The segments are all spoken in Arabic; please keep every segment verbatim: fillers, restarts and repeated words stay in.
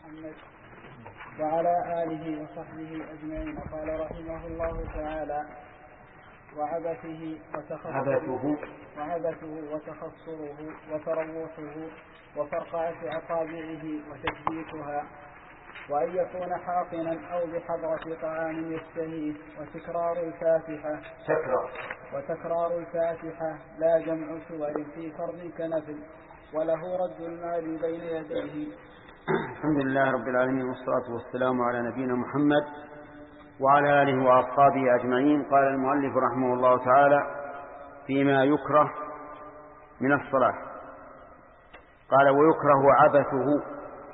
محمد وعلى آله وصحبه أجمعين. قال رحمه الله تعالى: وعبثه وتخصره وعبثه وتخصره وتروحه وفرقعة أصابعه وتثبيتها، وأن يكون حاقنا أو بحضرة طعام يشتهيه، وتكرار الفاتحة وتكرار الفاتحة لا جمع سور في فرض كنفل، وله رد المال بين يديه. الحمد لله رب العالمين، والصلاة والسلام على نبينا محمد وعلى آله وأصحابه أجمعين. قال المؤلف رحمه الله تعالى: فيما يكره من الصلاة. قال: ويكره عبثه.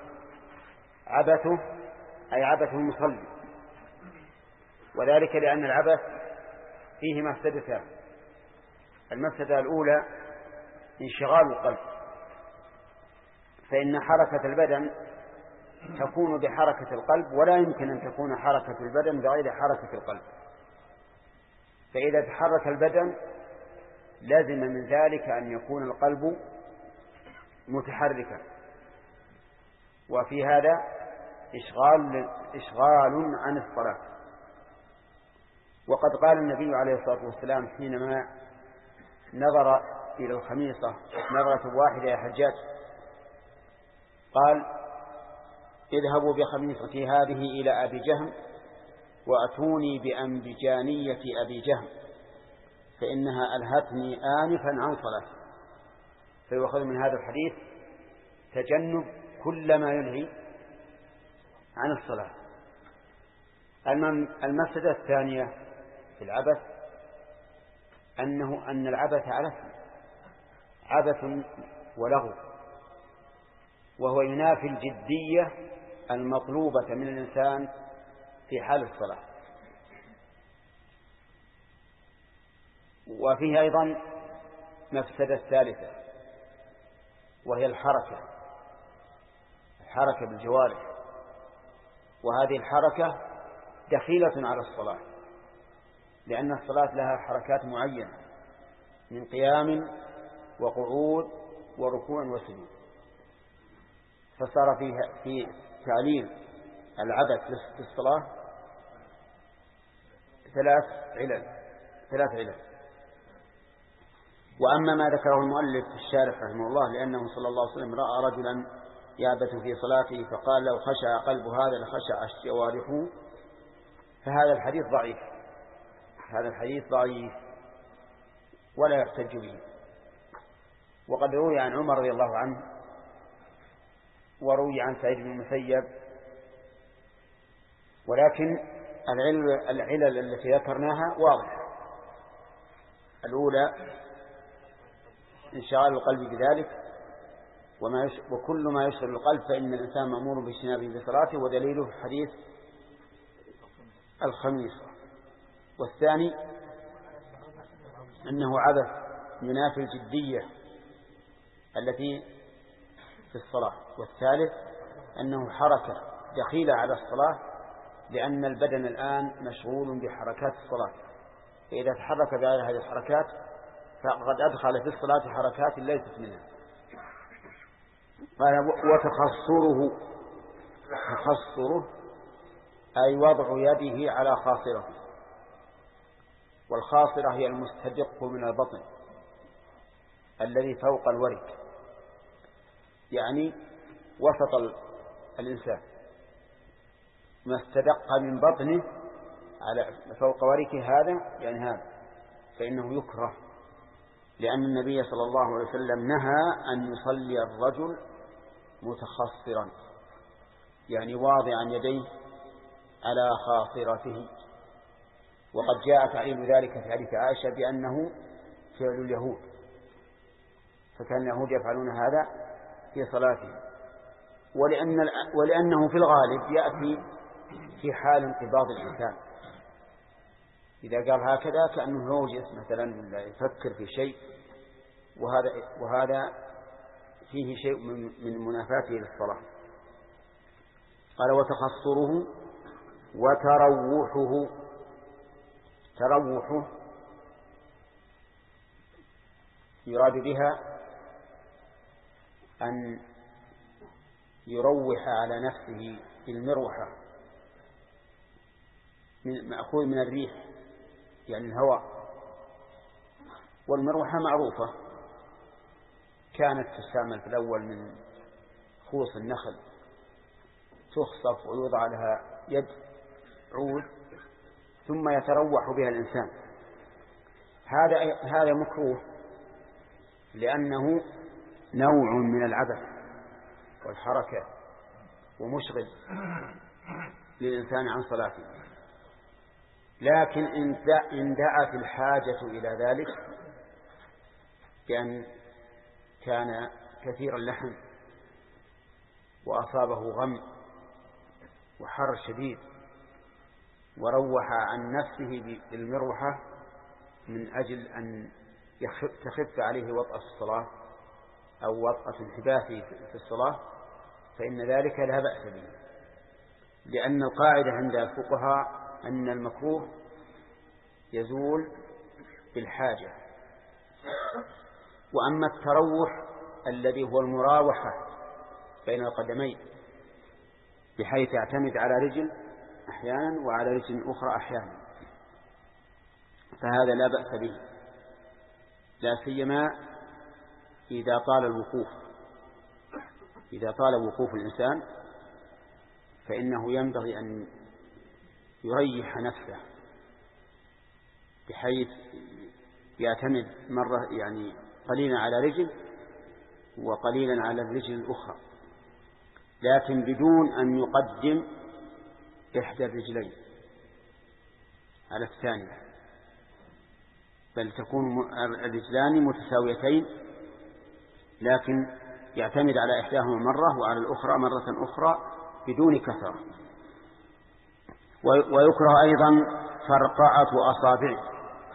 عبثه أي عبث المصلي، وذلك لأن العبث فيه مفسدتان. المفسدة الأولى انشغال القلب، فإن حركة البدن تكون بحركة القلب، ولا يمكن أن تكون حركة البدن بغير حركة القلب. فإذا تحرك البدن لازم من ذلك أن يكون القلب متحركا، وفي هذا إشغال, إشغال عن الصلاة. وقد قال النبي عليه الصلاة والسلام حينما نظر إلى الخميصة نظرة واحدة: يا حجاج، قال: اذهبوا بخميصتي هذه إلى أبي جهم وأتوني بأنبجانية أبي جهم فإنها ألهتني آنفا عن صلاتي. فيؤخذ من هذا الحديث تجنب كل ما يلهي عن الصلاة. المفسدة الثانية في العبث أنه أن العبث على اسم عبث ولغو، وهو ينافي الجدية المطلوبة من الإنسان في حال الصلاة. وفيه أيضا مفسدة ثالثة، وهي الحركة الحركة بالجوارح، وهذه الحركة دخيلة على الصلاة، لأن الصلاة لها حركات معينة من قيام وقعود وركوع وسجود. فصار فيها في تعليل العبث في الصلاة ثلاث علل ثلاث علل وأما ما ذكره المؤلف في الشارح رحمه الله، لأنه صلى الله عليه وسلم رأى رجلا يعبث في صلاته فقال: لو خشع قلب هذا لخشع جوارحه، فهذا الحديث ضعيف هذا الحديث ضعيف ولا يحتج به. وقد روي عن عمر رضي الله عنه، وروي عن سعيد بن المسيب، ولكن العلل, العلل التي ذكرناها واضحة. الأولى انشغال القلب بذلك، وما يش... وكل ما يشغل القلب فإن الإنسان مأمور باجتنابه بصلاته، ودليله حديث الخميصة. والثاني أنه عبث ينافي الجدية التي في الصلاة. والثالث أنه حركة دخيلة على الصلاة، لأن البدن الآن مشغول بحركات الصلاة، فإذا تحرك بهذه هذه الحركات فقد أدخل في الصلاة حركات ليست منها. قال: وتخصره. تخصره أي وضع يده على خاصرته، والخاصرة هي المستدق من البطن الذي فوق الورك، يعني وسط الإنسان، ما استدق من بطنه على فوق وركه هذا يعني هذا، فإنه يكره، لأن النبي صلى الله عليه وسلم نهى أن يصلي الرجل متخصرا، يعني واضعا يديه على خاصرته. وقد جاء تعليل ذلك في حديث عائشة بأنه فعل اليهود، فكان اليهود يفعلون هذا في صلاته، ولأن ولأنه في الغالب يأتي في حال انقباض الإنسان، إذا قال هكذا كأنه يوجس مثلا يفكر في شيء، وهذا وهذا فيه شيء من منافاته للصلاة. قال: وتخصره وتروحه. تروحه يراد بها أن يروح على نفسه بالمروحة مأخوذ من الريح يعني الهواء، والمروحة معروفة كانت تستعمل في الأول من خوص النخل، تخصف ويوضع لها يد عود ثم يتروح بها الإنسان. هذا هذا مكروه لأنه نوع من العبث والحركة ومشغل للإنسان عن صلاته. لكن إن دعت الحاجة إلى ذلك بأن كان كثير اللحم وأصابه غم وحر شديد وروح عن نفسه بالمروحة من أجل أن تخف عليه وطأة الصلاة أو وطأة انحباسه في الصلاة، فإن ذلك لا بأس به، لأن القاعدة عند الفقهاء أن المكروه يزول بالحاجة. وأما التروح الذي هو المراوحة بين القدمين بحيث يعتمد على رجل أحيانا وعلى رجل أخرى أحيانا، فهذا لا بأس به، لا سيما إذا طال الوقوف. إذا طال وقوف الإنسان فإنه ينبغي أن يريح نفسه بحيث يعتمد مرة يعني قليلا على رجل وقليلا على الرجل الأخرى، لكن بدون أن يقدم إحدى الرجلين على الثانية، بل تكون الرجلان متساويتين لكن يعتمد على إحداهما مرة وعلى الأخرى مرة أخرى بدون كثرة. ويكره أيضا فرقعة أصابعه،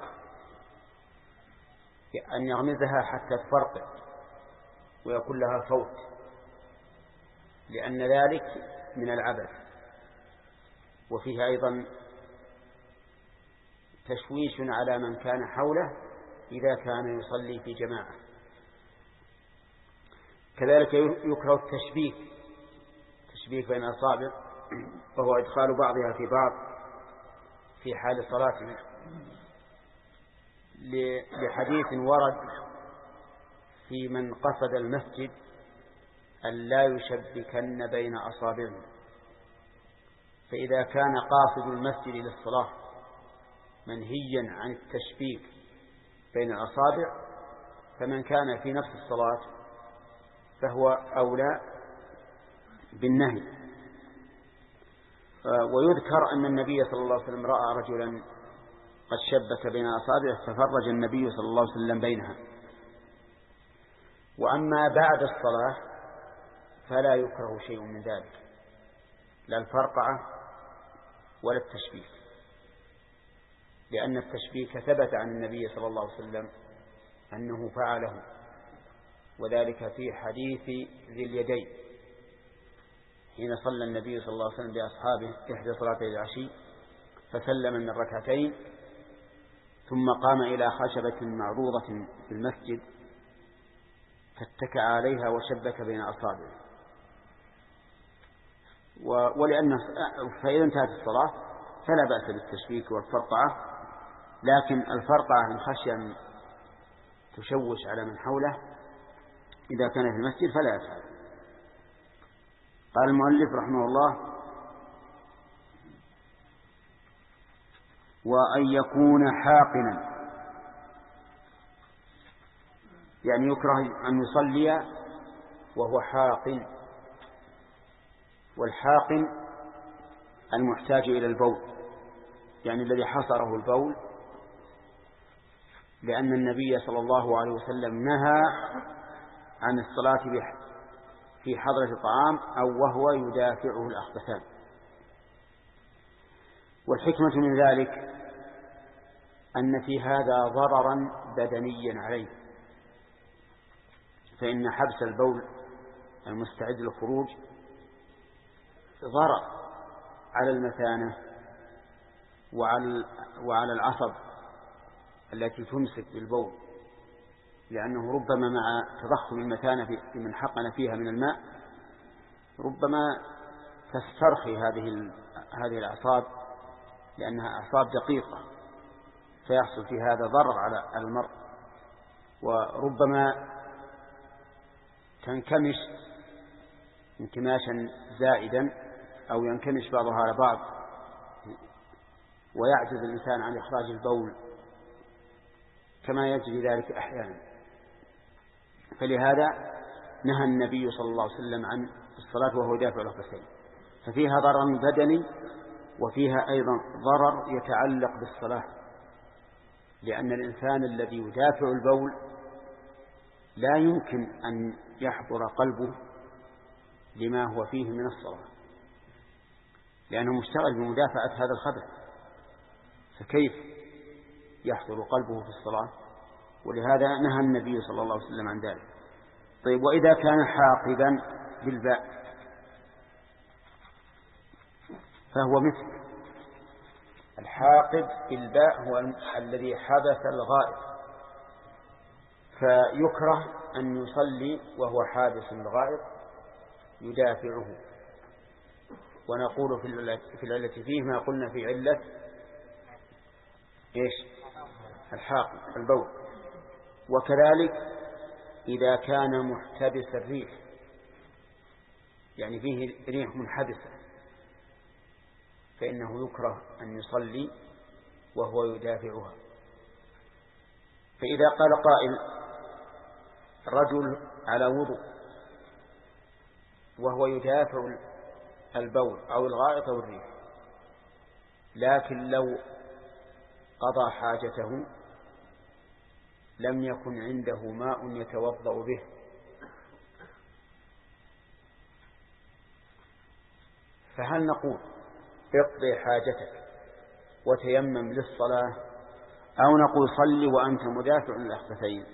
أن يغمزها حتى تفرقع ويكون لها فوت، لأن ذلك من العبث. وفيه أيضا تشويش على من كان حوله إذا كان يصلي في جماعة. كذلك يكره التشبيك تشبيك بين الأصابع، وهو إدخال بعضها في بعض في حال صلاته، لحديث ورد في من قصد المسجد أن لا يشبكن بين أصابعه. فإذا كان قاصد المسجد للصلاة منهيا عن التشبيك بين الأصابع، فمن كان في نفس الصلاة فهو أولى بالنهي. ويذكر أن النبي صلى الله عليه وسلم رأى رجلا قد شبك بين أصابعه ففرج النبي صلى الله عليه وسلم بينها. وأما بعد الصلاة فلا يكره شيء من ذلك، لا الفرقعة ولا التشبيك، لأن التشبيك ثبت عن النبي صلى الله عليه وسلم أنه فعله، وذلك في حديث ذي اليدين حين صلى النبي صلى الله عليه وسلم بأصحابه إحدى صلاتي العشي فسلم من ركعتين ثم قام إلى خشبة معروضة في المسجد فاتكأ عليها وشبك بين أصابعه. ولأن فإذا انتهت الصلاة فلا بأس بالتشبيك والفرقعة، لكن الفرقعة من خشية أن تشوش على من حوله إذا كان في المسجد فلا يفعل. قال المؤلف رحمه الله: وأن يكون حاقنا، يعني يكره أن يصلي وهو حاقن، والحاقن المحتاج إلى البول، يعني الذي حصره البول، لأن النبي صلى الله عليه وسلم نهى عن الصلاة في حضرة الطعام أو وهو يدافعه الأخبثان. والحكمة من ذلك أن في هذا ضررا بدنيا عليه، فإن حبس البول المستعد للخروج ضرر على المثانة وعلى وعلى العصب التي تمسك بالبول، لأنه ربما مع تضخم المثانة في من حقن فيها من الماء ربما تسترخي هذه هذه الأعصاب لأنها أعصاب دقيقة، فيحصل في هذا ضرر على المرء، وربما تنكمش انكماشا زائدا أو ينكمش بعضها على بعض ويعجز الإنسان عن إخراج البول كما يجري ذلك أحيانا. فلهذا نهى النبي صلى الله عليه وسلم عن الصلاة وهو يدافع الركبتين، ففيها ضرر بدني وفيها أيضا ضرر يتعلق بالصلاة، لأن الإنسان الذي يدافع البول لا يمكن أن يحضر قلبه لما هو فيه من الصلاة، لأنه مشتغل بمدافعة هذا الخبث، فكيف يحضر قلبه في الصلاة؟ ولهذا نهى النبي صلى الله عليه وسلم عن ذلك. طيب، وإذا كان حاقبا بالباء فهو مثل الحاقب بالباء هو الذي حبس الغائط، فيكره أن يصلي وهو حابس الغائط يدافعه. ونقول في العلة فيه ما قلنا في علة إيش؟ الحاقب البول. وكذلك إذا كان محتبس الريح، يعني فيه ريح منحبسة، فإنه يكره أن يصلي وهو يدافعها. فإذا قال قائل رجل على وضوء وهو يدافع البول أو الغائط أو الريح، لكن لو قضى حاجته لم يكن عنده ماء يتوضأ به، فهل نقول اقضي حاجتك وتيمم للصلاة، أو نقول صلي وأنت مدافع للأخبثين؟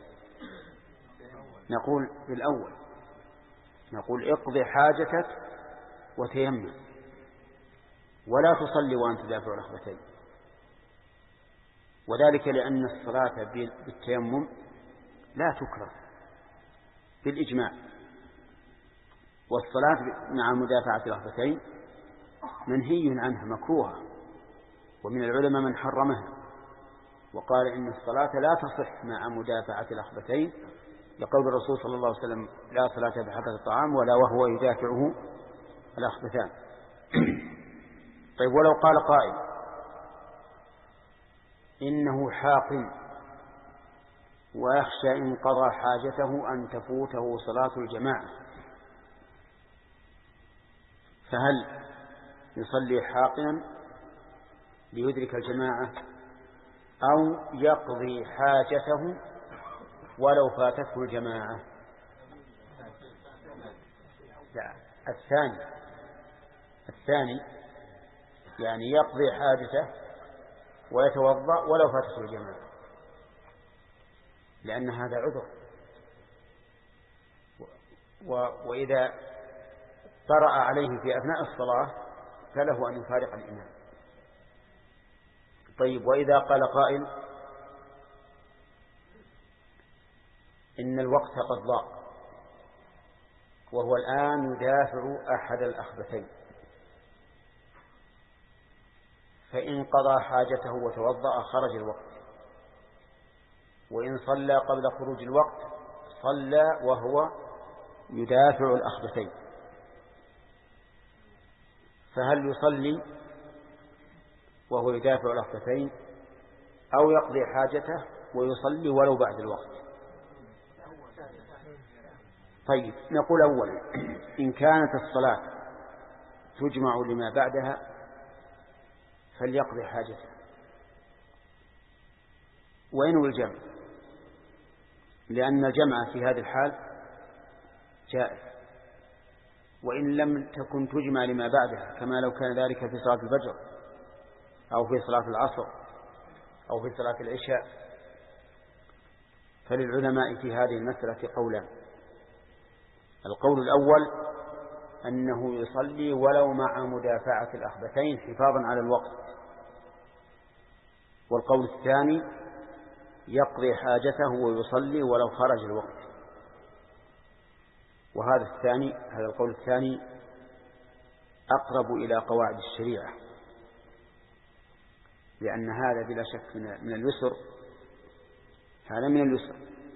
نقول بالأول، نقول اقضي حاجتك وتيمم، ولا تصلي وأنت دافع الأخبثين، وذلك لأن الصلاة بالتيمم لا تكره بالإجماع، والصلاة مع مدافعة الأخبثين منهي عنها مكروهة، ومن العلماء من حرمها وقال إن الصلاة لا تصح مع مدافعة الأخبثين، لقول الرسول صلى الله عليه وسلم لا صلاة بحضرة الطعام ولا وهو يدافعه الأخبثان. طيب، ولو قال قائل إنه حاق ويخشى إن قضى حاجته أن تفوته صلاة الجماعة، فهل يصلي حاقنا ليدرك الجماعة أو يقضي حاجته ولو فاتته الجماعة؟ لا، الثاني الثاني يعني يقضي حاجته ويتوضأ ولو فاتته الجماعة، لأن هذا عذر، وإذا طرأ عليه في أثناء الصلاة فله أن يفارق الإمام. طيب، وإذا قال قائل إن الوقت قد ضاق وهو الآن يدافع أحد الأخبثين، فإن قضى حاجته وتوضأ خرج الوقت، وإن صلى قبل خروج الوقت صلى وهو يدافع الأخبثين، فهل يصلي وهو يدافع الأخبثين أو يقضي حاجته ويصلي ولو بعد الوقت؟ طيب، نقول أولا إن كانت الصلاة تجمع لما بعدها فليقضي حاجته وينوي الجمع، لأن الجمع في هذه الحال جائز، وإن لم تكن تجمع لما بعدها، كما لو كان ذلك في صلاة الفجر أو في صلاة العصر أو في صلاة العشاء. فللعلماء في هذه المسألة قولان: القول الأول أنه يصلي ولو مع مدافعة الأخبثين حفاظا على الوقت، والقول الثاني يقضي حاجته ويصلي ولو خرج الوقت. وهذا الثاني هذا القول الثاني أقرب إلى قواعد الشريعة، لأن هذا بلا شك من اليسر، هذا من اليسر.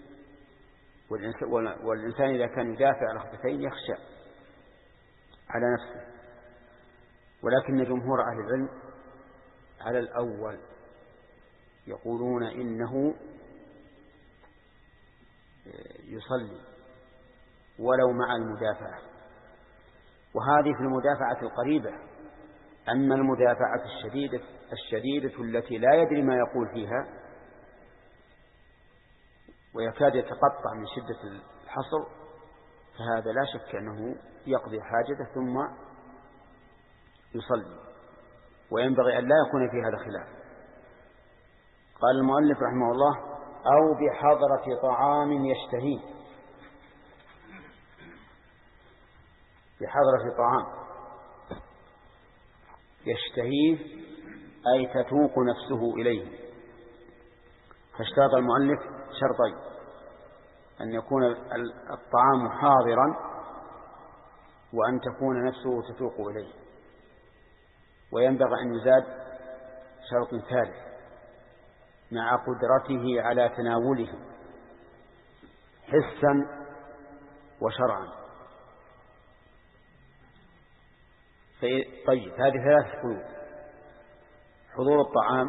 والإنسان إذا كان يدافع عن الخفتين يخشى على نفسه. ولكن جمهور أهل العلم على الأول، يقولون إنه يصلي ولو مع المدافعة، وهذه في المدافعة القريبة. أما المدافعة الشديدة الشديدة التي لا يدري ما يقول فيها ويكاد يتقطع من شدة الحصر، فهذا لا شك أنه يقضي حاجته ثم يصلي، وينبغي أن لا يكون في هذا خلاف. قال المؤلف رحمه الله: أو بحضرة طعام يشتهيه. بحضرة طعام يشتهيه أي تتوق نفسه إليه. فاشترط المؤلف شرطين: أن يكون الطعام حاضرا، وأن تكون نفسه تتوق إليه. وينبغي أن يزاد شرط ثالث: مع قدرته على تناوله حسا وشرعا. طيب، هذه ثلاث قيود: حضور الطعام،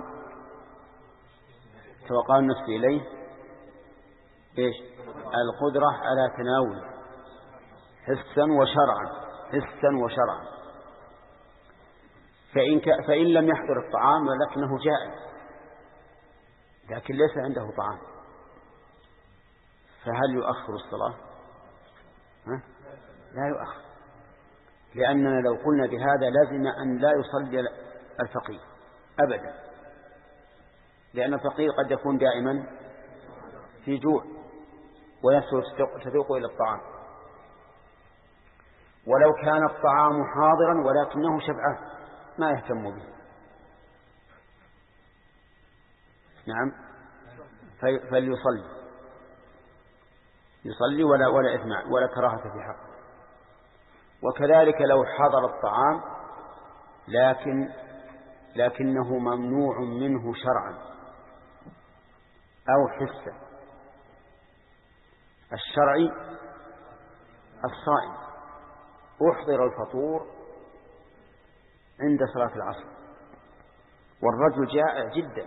توقع النفس إليه، إيش؟ القدرة على تناوله حسا وشرعا. حسا وشرعا. فإن, ك... فإن لم يحضر الطعام ولكنه جائع، لكن ليس عنده طعام، فهل يؤخر الصلاة؟ ها؟ لا يؤخر، لأننا لو قلنا بهذا لازم أن لا يصلي الفقير أبدا، لأن الفقير قد يكون دائما في جوع ونفسه تذوق إلى الطعام. ولو كان الطعام حاضرا ولكنه شبعان ما يهتم به، نعم، فليصلي يصلي ولا ولا إثم ولا كراهة في حقه. وكذلك لو حضر الطعام لكن لكنه ممنوع منه شرعا أو حسا. الشرعي الصائم أحضر الفطور عند صلاة العصر والرجل جائع جدا،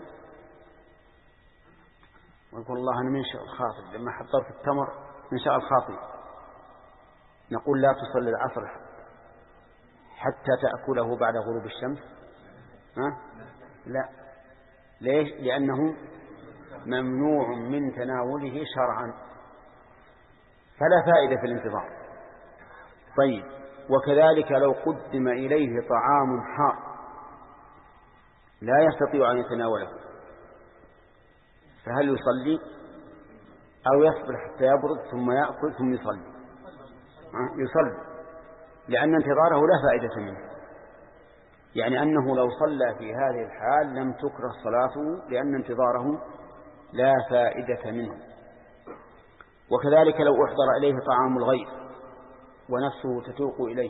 ويقول الله أنا من شاء الخاطب لما حضرت التمر من شاء الخاطب، نقول لا تصلي العصر حتى تأكله بعد غروب الشمس؟ ها؟ لا. ليش؟ لأنه ممنوع من تناوله شرعا، فلا فائدة في الانتظار. طيب، وكذلك لو قدم إليه طعام حار لا يستطيع أن يتناوله، فهل يصلي أو يصبر حتى يبرد ثم يأكل ثم يصلي؟ يصلي، لأن انتظاره لا فائدة منه، يعني أنه لو صلى في هذه الحال لم تكره صلاته لأن انتظاره لا فائدة منه. وكذلك لو أحضر إليه طعام الغير ونفسه تتوق إليه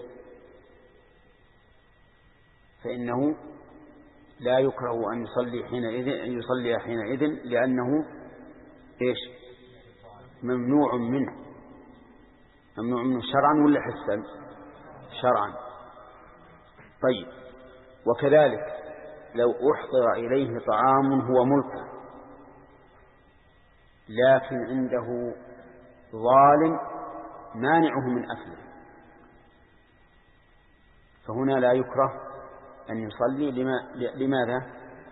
فإنه لا يكره أن يصلي حينئذ يصلي حينئذ لأنه إيش؟ ممنوع منه. ممنوع منه شرعا ولا حسا؟ شرعا. طيب، وكذلك لو أحضر إليه طعام هو ملكه لكن عنده ظالم مانعه من أكله، فهنا لا يكره أن يصلي. لماذا؟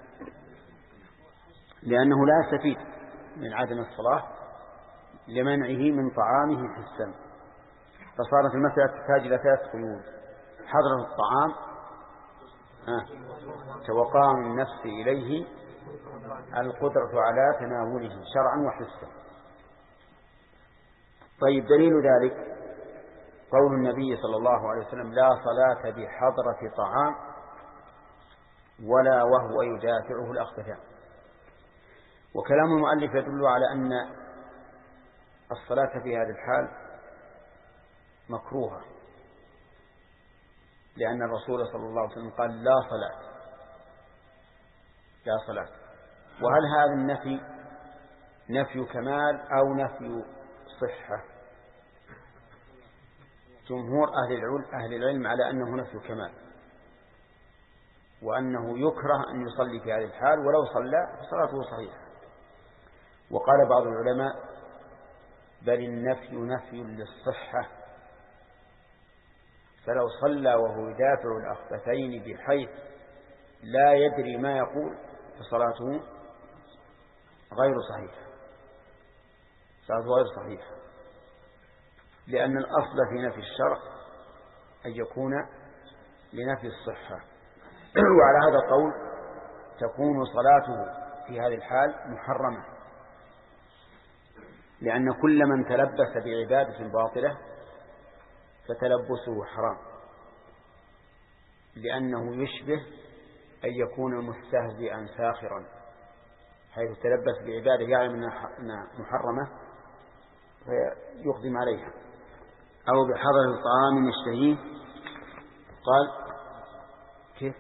لأنه لا يستفيد من عدم الصلاة لمنعه من طعامه حسا. فصارت المسألة تحتاج إلى ثلاث قيود: حضرة الطعام، توقام النفس إليه، القدرة على تناوله شرعا وحسا. طيب، دليل ذلك قول النبي صلى الله عليه وسلم: لا صلاة بحضرة طعام ولا وهو يدافعه الأخبثان. وكلام المؤلف يدل على أن الصلاة في هذه الحال مكروهة، لأن الرسول صلى الله عليه وسلم قال لا صلاة لا صلاة. وهل هذا النفي نفي كمال أو نفي صحة؟ جمهور أهل العلم, أهل العلم على أنه نفي كمال، وأنه يكره أن يصلي في هذه الحال، ولو صلى فصلاته صحيحة. وقال بعض العلماء بل النفي نفي للصحة، فلو صلى وهو يدافع الأخبثين بحيث لا يدري ما يقول فصلاته غير صحيحة، صلاته غير صحيحة، لأن الأصل في نفي الشرع أن يكون لنفي الصحة. وعلى هذا القول تكون صلاته في هذه الحال محرمة، لأن كل من تلبس بعبادة باطلة فتلبسه حرام، لأنه يشبه أن يكون مستهزئا ساخرا، حيث تلبس بعبادة يعلم أنها محرمة فيقدم عليها. أو بحضر الطعام يشتهيه، قال كيف؟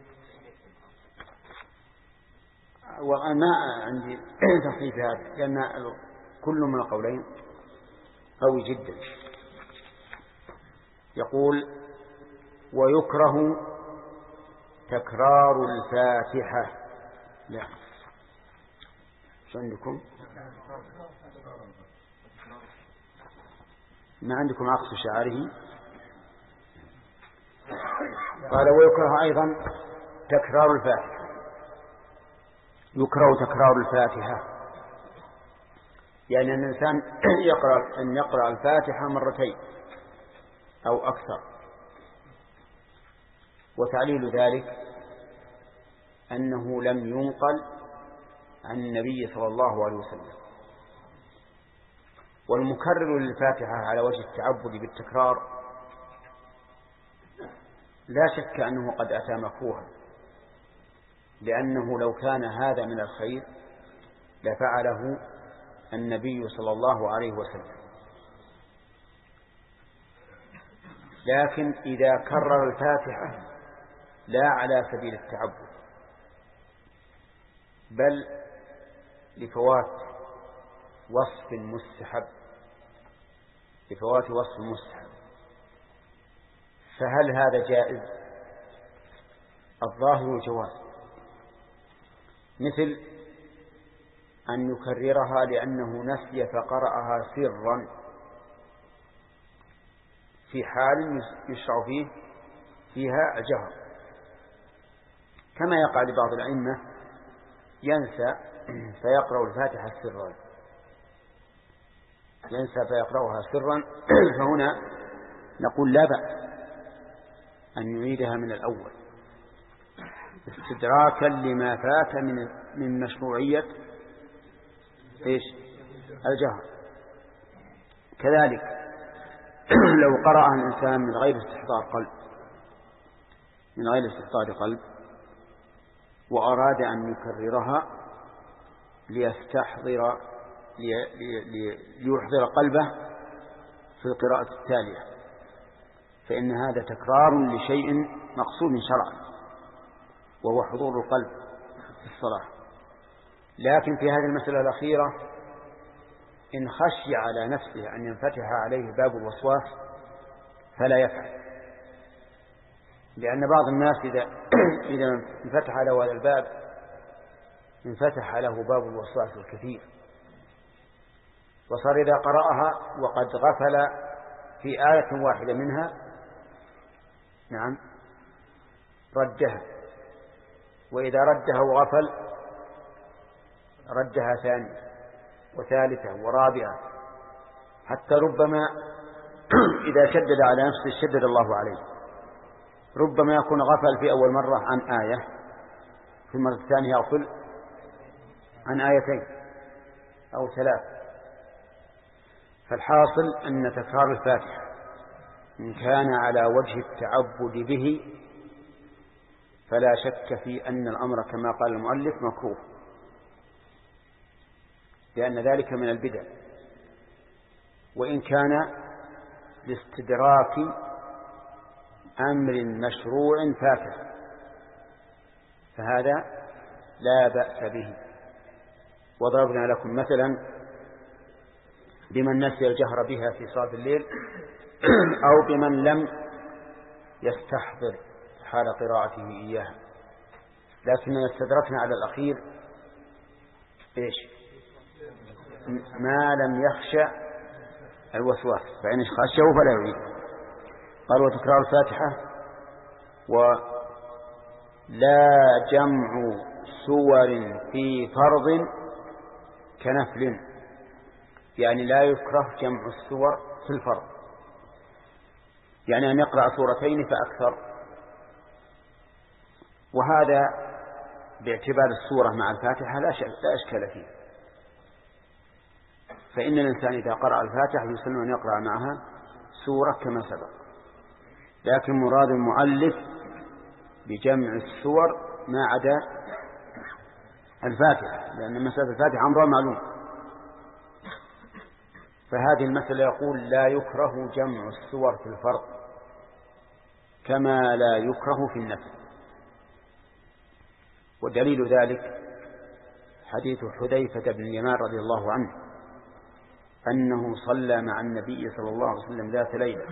وما عندي تصحيح هذا، لأن كل من القولين قوي جدا. يقول ويكره تكرار الفاتحة. لا شو عندكم؟ ما عندكم عكس شعاره. قال ويكره أيضا تكرار الفاتحة. يكره تكرار الفاتحة يعني أن الإنسان يقرأ أن يقرأ الفاتحة مرتين أو أكثر. وتعليل ذلك أنه لم ينقل عن النبي صلى الله عليه وسلم. والمكرر للفاتحة على وجه التعبد بالتكرار لا شك أنه قد أتى مكروها، لأنه لو كان هذا من الخير لفعله النبي صلى الله عليه وسلم. لكن إذا كرر الفاتحة لا على سبيل التعبد، بل لفوات وصف مستحب لفوات وصف مستحب فهل هذا جائز؟ الظاهر جواز، مثل أن يكررها لأنه نسي فقرأها سرا في حال يشرع فيه فيها الجهر، كما يقع لبعض الأئمة ينسى فيقرأ الفاتحة سرا ينسى فيقرأها سرا فهنا نقول لا بأس أن يعيدها من الأول استدراكا لما فات من من مشروعية إيش الجهر. كذلك لو قرأ الإنسان من غير استحضار قلب من غير استحضار قلب وأراد أن يكررها ليستحضر ليحضر قلبه في القراءة التالية، فإن هذا تكرار لشيء مقصود شرعا وهو حضور القلب في الصلاة. لكن في هذه المسألة الأخيرة إن خشي على نفسه أن ينفتح عليه باب الوسواس فلا يفعل، لأن بعض الناس إذا إذا انفتح له هذا الباب انفتح له باب الوسواس الكثير، وصار إذا قرأها وقد غفل في آية واحدة منها نعم ردها، وإذا ردها وغفل ردها ثانية وثالثة ورابعة، حتى ربما إذا شدد على نفسه شدد الله عليه. ربما يكون غفل في أول مرة عن آية، في المرة الثانية يغفل عن آيتين أو ثلاث. فالحاصل أن تكرار الفاتحة إن كان على وجه التعبد به فلا شك في أن الأمر كما قال المؤلف مكروه، لأن ذلك من البدع. وإن كان لاستدراك أمر مشروع فاتح، فهذا لا بأس به. وضربنا لكم مثلا بمن نسي الجهر بها في صلاة الليل أو بمن لم يستحضر حال قراءته إياها، لكننا استدركنا على الأخير إيش؟ ما لم يخشى الوسواس، فإن خشوا فلا يعيد. قال وتكرار الفاتحة ولا جمع سور في فرض كنفل، يعني لا يكره جمع السور في الفرض، يعني أن يقرأ سورتين فأكثر. وهذا باعتبار السورة مع الفاتحة لا أشكال فيه، فإن الإنسان إذا قرأ الفاتحة يسن أن يقرأ معها سورة كما سبق، لكن مراد المؤلف بجمع السور ما عدا الفاتحة، لأن مسألة الفاتحة أمر معلوم. فهذه المسألة يقول لا يكره جمع السور في الفرض كما لا يكره في النفل. ودليل ذلك حديث حذيفة بن اليمان رضي الله عنه أنه صلى مع النبي صلى الله عليه وسلم ذات ليلة،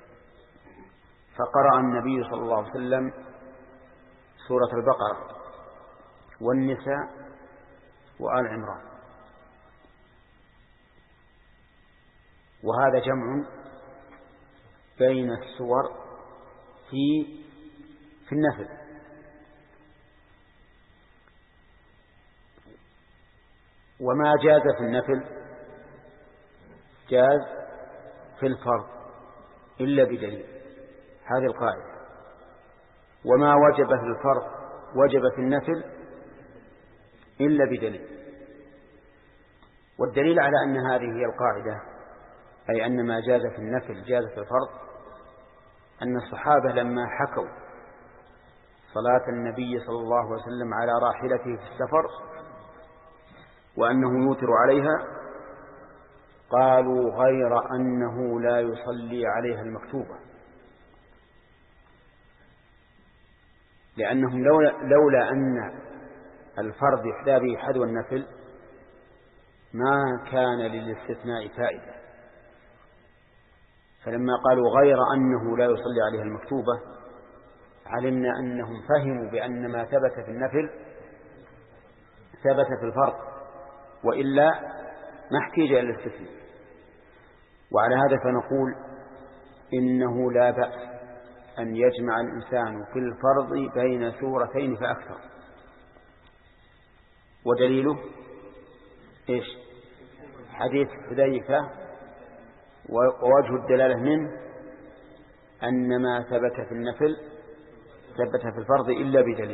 فقرأ النبي صلى الله عليه وسلم سورة البقرة والنساء وآل عمران، وهذا جمع بين السور في في النفل. وما جاز في النفل جاز في الفرض إلا بدليل، هذه القاعدة. وما وجب في الفرض وجب في النفل إلا بدليل. والدليل على أن هذه هي القاعدة، أي أن ما جاز في النفل جاز في الفرض، أن الصحابة لما حكوا صلاة النبي صلى الله عليه وسلم على راحلته في السفر وأنه يوتر عليها، قالوا غير أنه لا يصلي عليها المكتوبة، لأنهم لولا, لولا أن الفرض يحدى به حذو النفل ما كان للاستثناء فائدة. فلما قالوا غير أنه لا يصلي عليها المكتوبة علمنا أنهم فهموا بأن ما ثبت في النفل ثبت في الفرض، وإلا ما احتاج إلى الاستثناء. وعلى هذا فنقول إنه لا بأس أن يجمع الإنسان في الفرض بين سورتين فأكثر. ودليله إيش؟ حديث حذيفة، ووجه الدلالة منه أن ما ثبت في النفل ثبت في الفرض إلا بدليل.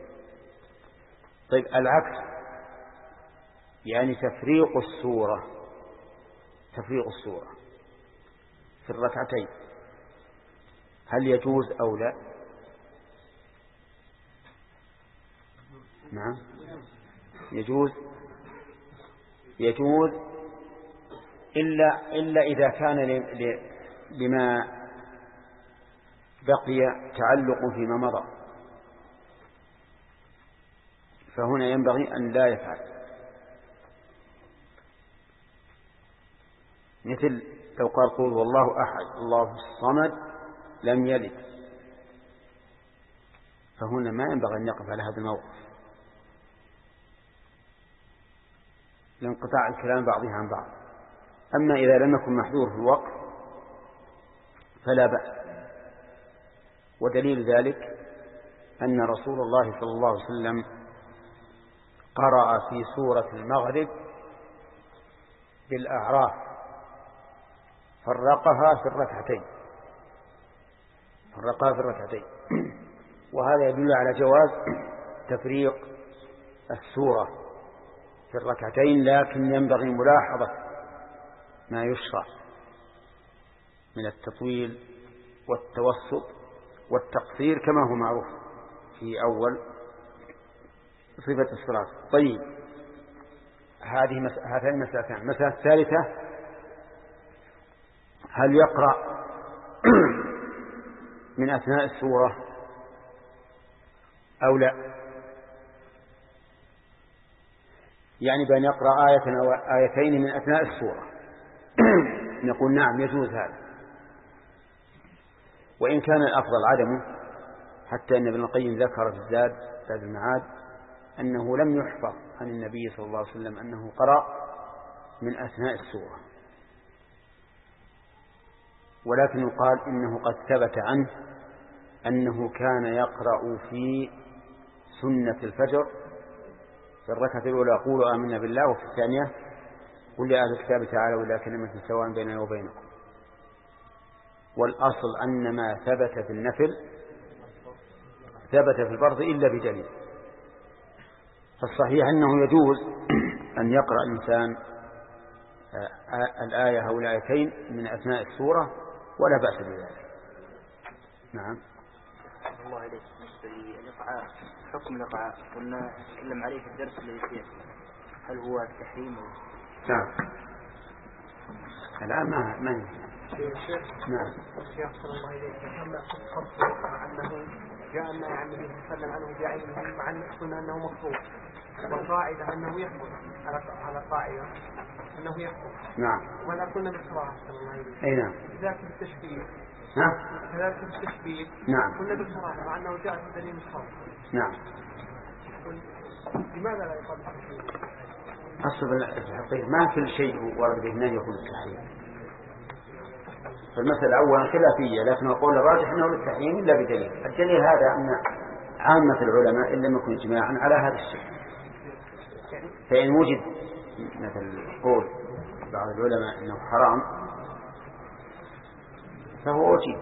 طيب العكس، يعني تفريق السورة تفريق السورة في الركعتين هل يجوز أو لا؟ نعم يجوز يجوز إلا, إلا إذا كان لما بقي تعلق فيما مضى، فهنا ينبغي أن لا يفعل. مثل لو قال قل والله أحد الله الصمد لم يلد، فهنا ما ينبغي أن يقف على هذا الموقف لانقطاع الكلام بعضها عن بعض. أما إذا لم يكن محذور في الوقف فلا بأس. ودليل ذلك أن رسول الله صلى الله عليه وسلم قرأ في سورة المغرب بالأعراف فرقها في الركعتين فرقها في الركعتين وهذا يدل على جواز تفريق السورة في الركعتين، لكن ينبغي ملاحظة ما يشرع من التطويل والتوسط والتقصير كما هو معروف في أول صفة الصلاة. طيب هذه هاتين مسألتان. المسألة الثالثة هل يقرأ من أثناء السورة أو لا؟ يعني بأن يقرأ آية أو آيتين من أثناء السورة. نقول نعم يجوز هذا، وإن كان الأفضل عدمه، حتى أن ابن القيم ذكر في الزاد زاد المعاد أنه لم يحفظ عن النبي صلى الله عليه وسلم أنه قرأ من أثناء السورة، ولكن يقال إنه قد ثبت عنه أنه كان يقرأ في سنة الفجر في الركعة الأولى قولوا آمنا بالله، وفي الثانية قل يا أهل الكتاب تعالوا إلى كلمة سواء بيننا وبينكم. والأصل أن ما ثبت في النفل ثبت في الفرض إلا بدليل. فالصحيح أنه يجوز أن يقرأ الإنسان الآية أو الآيتين من أثناء السورة ولا بأس بذلك. نعم. الله عليك. الإقعاء، حكم الإقعاء قلنا نتكلم عليه في الدرس الذي فيه، هل هو التحريم؟ نعم. الآن ما ما الشيخ. نعم. الشيخ صلى الله عليه وسلم قصد مع أنه جاء النبي عن النبي صلى الله عليه وسلم عنه بعينه، مع أن قلنا أنه مخطوط، والقاعدة أنه يحفظ على على قاعدة أنه يحفظ. نعم. ولا قلنا بالصراحة صلى الله عليه وسلم. أي نعم. ذاك التشبيه. نعم. كذلك التشبيه. نعم. قلنا بالصراحة مع أنه جاء في دليل الصراحة. نعم. لماذا لا يقال التشبيه؟ أصل الحقيقة ما كل شيء ورد به النهي يكون التحريم. فالمسألة أولا خلافية، لكن القول الراجح أنه للتحريم إلا بدليل. الدليل هذا أن عامة العلماء إن لم يكن اجماعا على هذا الشيء، فإن وجد مثل قول بعض العلماء أنه حرام فهو وجيب.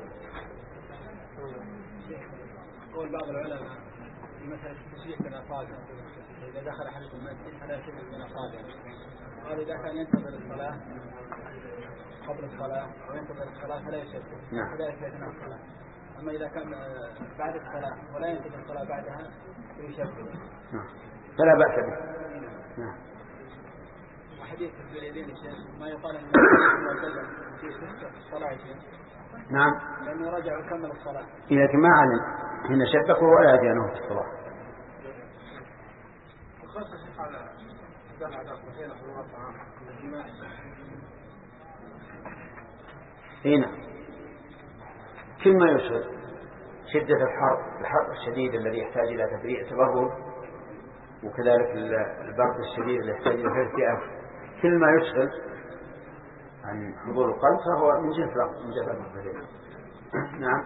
قول بعض العلماء في مسألة التشريع بالأصابع، إذا دخل أحدكم المسجد فلا يشرك بالأصابع. قال إذا كان ينتظر الصلاة قبل الصلاة وينتظر الصلاة فلا يشرك. نعم. فلا يشرك أثناء الصلاة. أما إذا كان بعد الصلاة ولا ينتظر الصلاة بعدها فيشرك. نعم. فلا بأس به. نعم. وحديث اليدين الشيخ ما يقال أن النبي في الصلاة نعم. لأنه رجع وكمل الصلاة. لكن ما علم هنا شبكه ولا يدينه في الصلاة. خاصة على دل على صحيح الوضع الجماع. هنا كل ما يشغل شدة الحر الحر الشديد الذي يحتاج إلى تبريد تبرد، وكذلك البرد الشديد الذي يحتاج إلى ارتياح، كل ما يشغل عن حضور القلب فهو من جنس من جنس المفردين. نعم.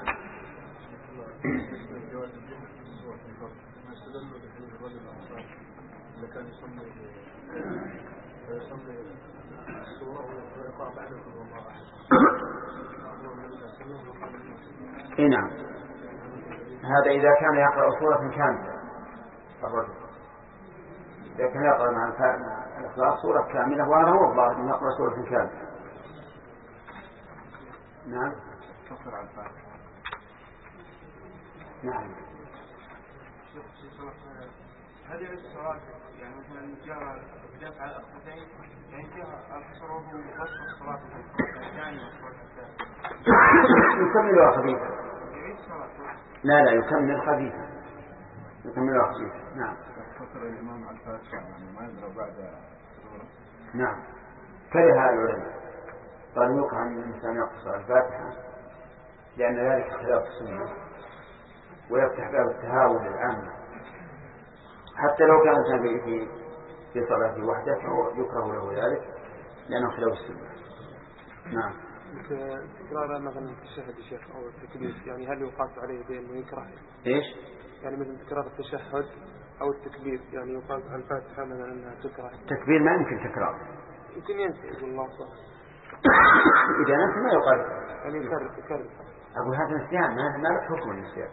إيه نعم. هذا إذا كان يقرأ سورة كاملة الرجل، إذا كان يقرأ مع الإخلاص سورة كاملة، وهذا هو الظاهر أن يقرأ سورة كاملة. نعم. كفر على الفاتحة. نعم. هذه الصلاة يعني مثلا جاء جاء على أخوتين يعني فيها الحصر وهو وصف الصلاة الثانية والصلاة الثالثة. يكملها خفيفة. لا لا يكمل خفيفة. يكملها خفيفة. نعم. كفر الإمام على الفاتحة يعني ما يقرأ بعد سورة. نعم. كره العلماء قال يقع أن الإنسان يقصر الفاتحة لأن ذلك خلاف السنة ويفتح باب التهاون للعامة، حتى لو كان الإنسان في في صلاته وحده فهو يكره له ذلك لأنه خلاف السنة. نعم. تكرار مثلا التشهد الشيخ أو التكبير يعني هل يقاس عليه بأنه يكره؟ إيش؟ يعني مثل تكرار التشهد أو التكبير يعني يقاس على الفاتحة مثلا أنها تكره. التكبير ما يمكن تكرار. يمكن ينسى يقول الله صح. إذا نسي ما يقال. يعني يكرر يكرر. أقول هذا نسيان ما ما له حكم النسيان.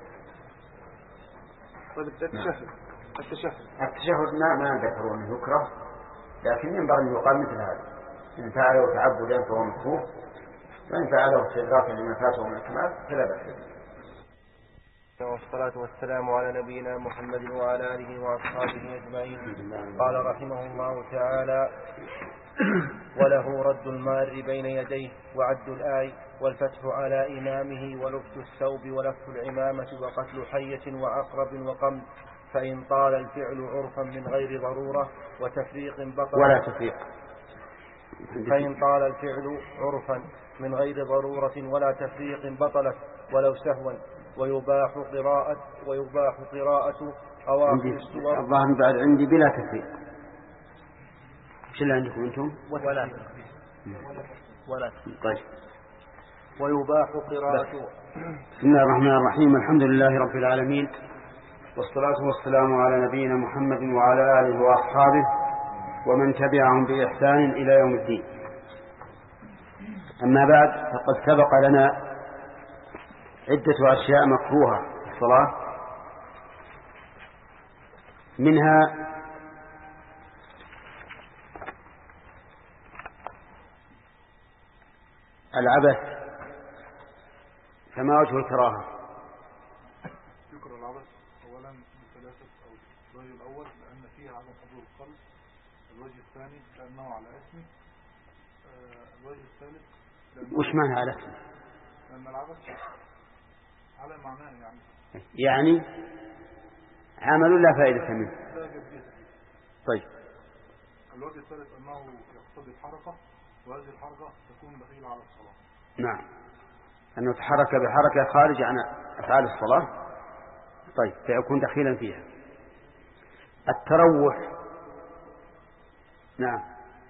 طيب التشهد. التشهد. التشهد ما ما ذكروا أنه يكره، لكن ينبغي أن يقال مثل هذا: إن فعله تعبدا فهو مكروه، وإن فعله استدراكا لما فاته من الكمال فلا بأس به. والصلاة والسلام على نبينا محمد وعلى آله وأصحابه أجمعين. قال رحمه الله تعالى: وله رد المار بين يديه وعد الآي والفتح على إمامه ولبس الثوب ولف العمامة وقتل حية وعقرب وقمل، فإن طال الفعل عرفا من غير ضرورة وتفريق بطل ولا تفريق فإن طال الفعل عرفا من غير ضرورة ولا تفريق بطلت ولو سهوا، ويباح قراءة ويباح قراءة أواخر السور. الظاهر بعد عندي بلا تفريق. ايش اللي عندكم انتم؟ ولا ولا طيب. ويباح قراءة. بسم الله الرحمن الرحيم. الحمد لله رب العالمين، والصلاة والسلام على نبينا محمد وعلى آله وأصحابه ومن تبعهم بإحسان إلى يوم الدين. أما بعد، فقد سبق لنا عدة أشياء مكروهة في الصلاة، منها العبث. فما وجه الكراهة؟ يكره العبث أولا بثلاثة أوجه. الوجه الأول لأن فيه عدم حضور القلب، الوجه الثاني لأنه على اسمه، الوجه الثالث وش معنى على اسمه؟ لأن العبث على معناه يعني يعني عمل لا فائدة منه. لا جديد. طيب. الوجه الثالث أنه يقتضي الحركة، وهذه الحركة تكون دخيلة على الصلاة. نعم، أنه تحرك بحركة خارج عن أفعال الصلاة، طيب، فيكون دخيلا فيها. التروح، نعم،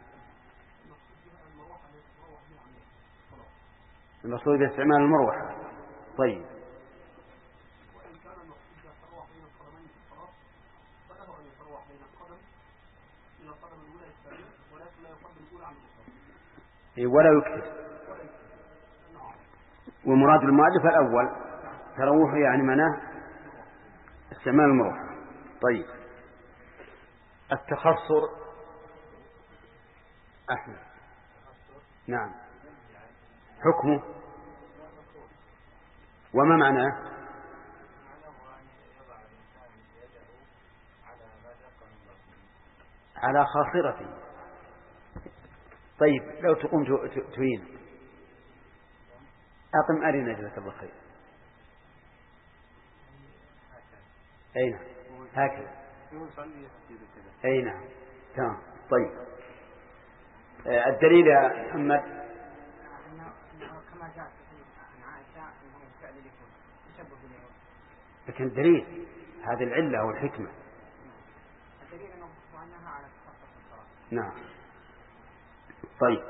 المقصود باستعمال المروحة. طيب. ولا يكثر، ومراد المؤلف الأول تروح يعني معناه استعمال المروحة. طيب. التخصر أحمد، نعم، حكمه وما معناه؟ على خاصرته. طيب، لو تقوم تعين أقم أرنا جزاك الله خير. أين هكذا؟ أين؟ تمام. طيب. آه الدليل يا محمد؟ لكن الدليل هذه العلة والحكمة. نعم. طيب.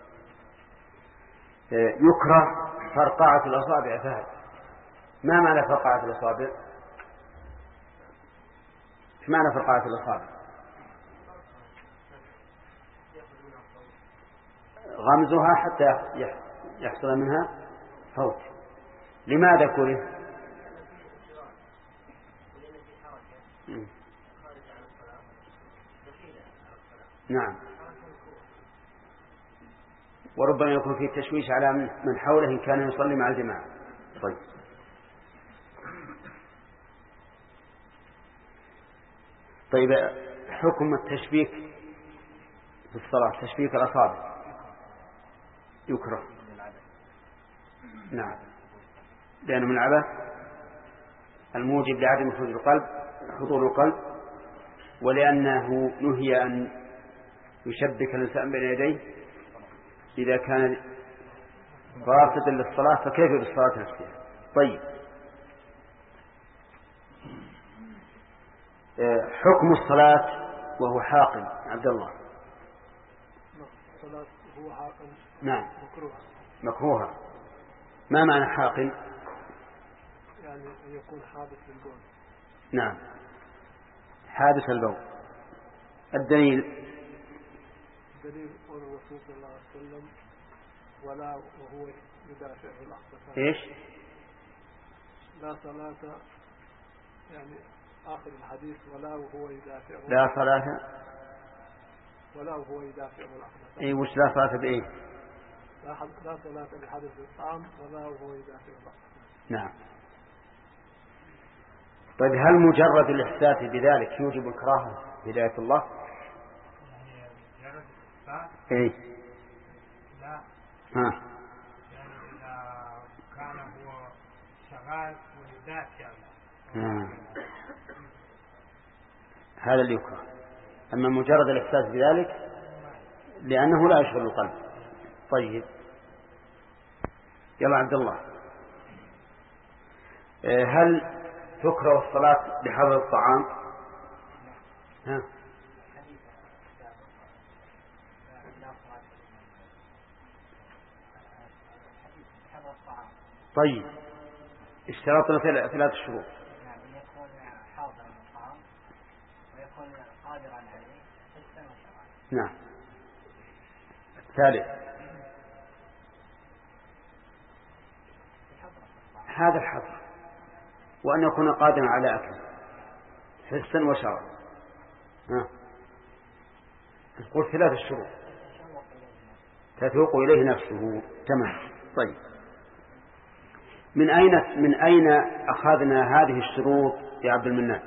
آه يكره فرقعة الأصابع. فهد، ما معنى فرقعة الأصابع؟ ايش معنى فرقعة الأصابع؟ غمزها حتى يحصل منها فوت. لماذا كره؟ نعم، وربما يكون فيه تشويش على من حوله إن كان يصلي مع الجماعة. طيب. طيب، حكم التشبيك في الصلاة، تشبيك الأصابع، يكره. نعم، لأنه من العبث الموجب لعدم حضور القلب حضور القلب ولأنه نهي أن يشبك الإنسان بين يديه إذا كان قاصدا للصلاة، فكيف بالصلاة نفسها؟ طيب. حكم الصلاة وهو حاقن. عبد الله. الصلاة هو حاقن. نعم، مكروه. مكروهة. ما معنى حاقن؟ يعني أن يكون حادث للبول. نعم، حادث البول. الدليل؟ الدليل قول الرسول صلى الله عليه وسلم: ولا وهو يدافع الأخبثان. إيش؟ لا صلاة، يعني آخر الحديث: ولا وهو يدافع. لا صلاة. ولا وهو يدافع الأخبثان. إيه، وش لا صلاة بإيه؟ لا صلاة بحدث الطعام ولا وهو يدافع الأخبثان. نعم. طيب، هل مجرد الإحساس بذلك يوجب الكراهة هداية الله؟ لا. إيه. لا. ها. يعني إذا قال وجدات يعني آه. هذا اللي يكره. أما مجرد الإحساس بذلك لأنه لا يشغل القلب. طيب يلا عبد الله، هل تكره الصلاة بحضر الطعام؟ ها؟ طيب اشترطنا ثلاث شروط. يكون حاضر الطعام ويكون قادرا عليه حسا وشرعا. نعم. الثالث هذا الحظر، وأن يكون قادرا على أكله حسا وشرعا. ها نقول ثلاث الشروط تتوق إليه نفسه. تمام. طيب من أين من أين أخذنا هذه الشروط يا عبد المنان؟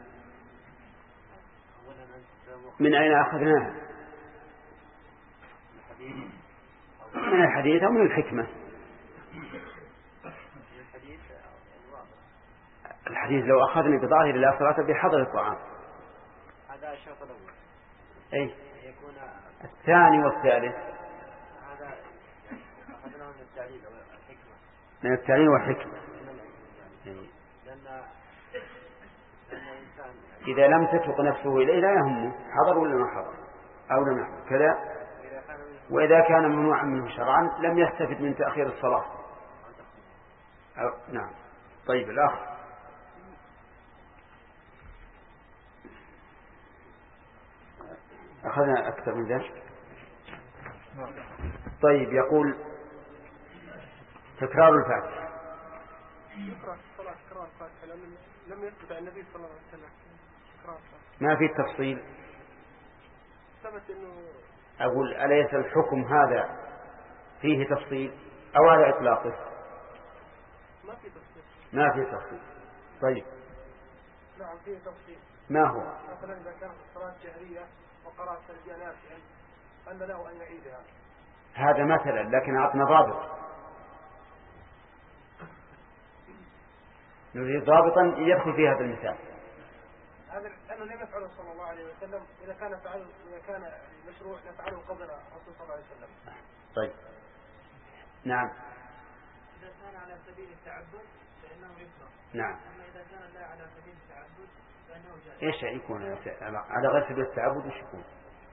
من أين أخذناها؟ من الحديث أو من الحكمة؟ الحديث لو أخذنا بظاهر لا صلاة بحضر الطعام. هذا الشرط الأول. أي يكون الثاني والثالث هذا أخذناه من التعليل أو الحكمة. من التعليل والحكمة. لأن الإنسان إذا لم تتوق نفسه إليه لا يهمه حضر ولا ما حضر أو لم يحضر كذا. وإذا كان ممنوعا منه شرعا لم يستفد من تأخير الصلاة. أو نعم. طيب الأخ أخذنا أكثر من ذلك. طيب يقول تكرار الفاتحة. يقرأ الصلاة تكرار الفاتحة لم لم يثبت عن النبي صلى الله عليه وسلم تكرار الفاتحة. ما في تفصيل. ثبت إنه أقول أليس الحكم هذا فيه تفصيل أو على إطلاقه؟ ما في تفصيل. ما في تفصيل. طيب نعم فيه تفصيل. ما هو؟ مثلا إذا كانت الصلاة جهرية وقرأت تلبية نافعا أن له أن يعيدها. هذا مثلا، لكن أعطنا ضابط. نريد ضابطا يدخل في هذا المثال. هذا لأنه لم يفعله صلى الله عليه وسلم. إذا كان فعل إذا كان مشروع نفعله قبل الرسول صلى الله عليه وسلم. طيب نعم. إذا كان على سبيل التعبد فإنه يكره. نعم. أما إذا كان لا على سبيل التعبد فإنه جائز. إيش يكون على غير سبيل التعبد؟ إيش يكون؟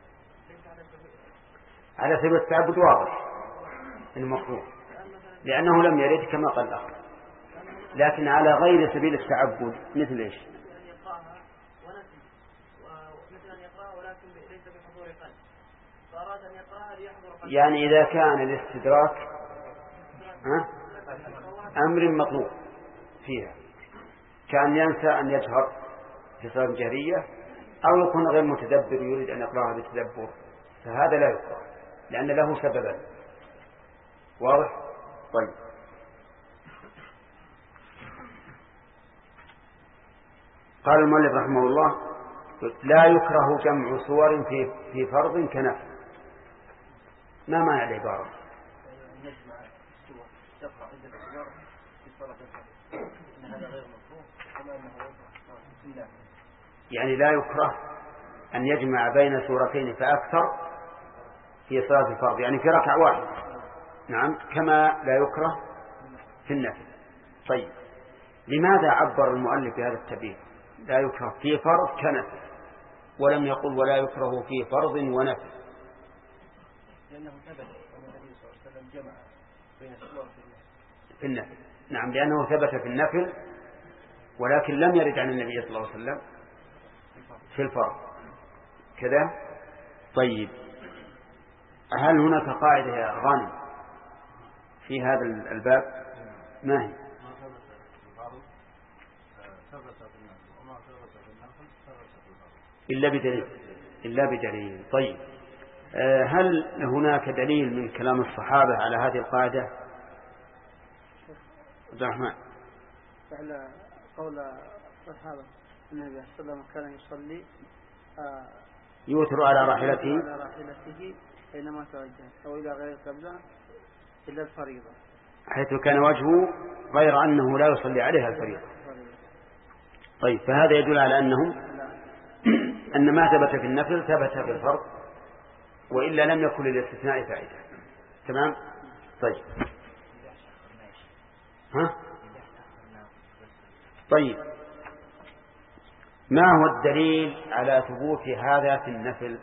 على سبيل التعبد واضح إنه مكروه لأنه لم يرد كما قال الآخر. لكن على غير سبيل التعبد مثل إيش؟ يقرأها ونسي ومثل أن يقرأها ولكن ليس بحضور قلب فأراد أن يقرأها ليحضر قلب. يعني إذا كان الاستدراك ها؟ أمر مطلوب فيها، كان ينسى أن يجهر في صلاة جهرية أو يكون غير متدبر يريد أن يقرأها بتدبر، فهذا لا يقرأ لأن له سببا. واضح؟ طيب قال المؤلف رحمه الله لا يكره جمع صور في في فرض كنفل. ما معنى العبارة؟ نجمع الصور تقرأ عدة صور في صلاة الفجر إن هذا غير مكروه كما أنه يكره في الله. يعني لا يكره أن يجمع بين سورتين فأكثر في صلاة الفرض، يعني في ركعة واحدة. نعم كما لا يكره في النفل. طيب لماذا عبر المؤلف بهذا التعبير لا يكره في فرض كنفل ولم يقل ولا يكره في فرض ونفل؟ لأنه ثبت أن النبي صلى الله عليه وسلم جمع بين الصور في النفل. نعم لأنه ثبت في النفل ولكن لم يرد عن النبي صلى الله عليه وسلم في الفرض كذا. طيب هل هناك قاعدة يا غانم في هذا الباب؟ ما هي؟ إلا بدليل إلا بدليل. طيب هل هناك دليل من كلام الصحابة على هذه القاعدة؟ عبد الرحمن. فعل قول الصحابة النبي صلى الله عليه وسلم كان يصلي يوتر على راحلته على راحلته أينما توجه أو إلى غير قبله إلا الفريضة. حيث كان وجهه، غير أنه لا يصلي عليها الفريضة. طيب، فهذا يدل على أنهم أن ما ثبت في النفل ثبت في الفرض، وإلا لم يكن للاستثناء فائدة. تمام. طيب ها طيب ما هو الدليل على ثبوت هذا في النفل؟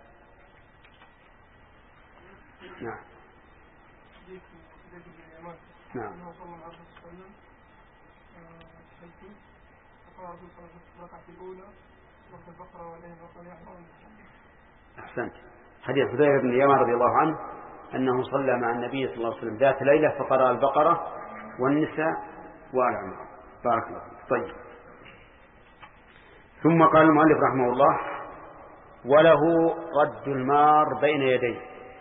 نعم نعم أحسنت. حديث حذيفة بن اليمان رضي الله عنه أنه صلى مع النبي صلى الله عليه وسلم ذات ليلة فقرأ البقرة والنساء وآل عمران. بارك الله فيك. طيب، ثم قال المؤلف رحمه الله: وله رد المار بين يديه.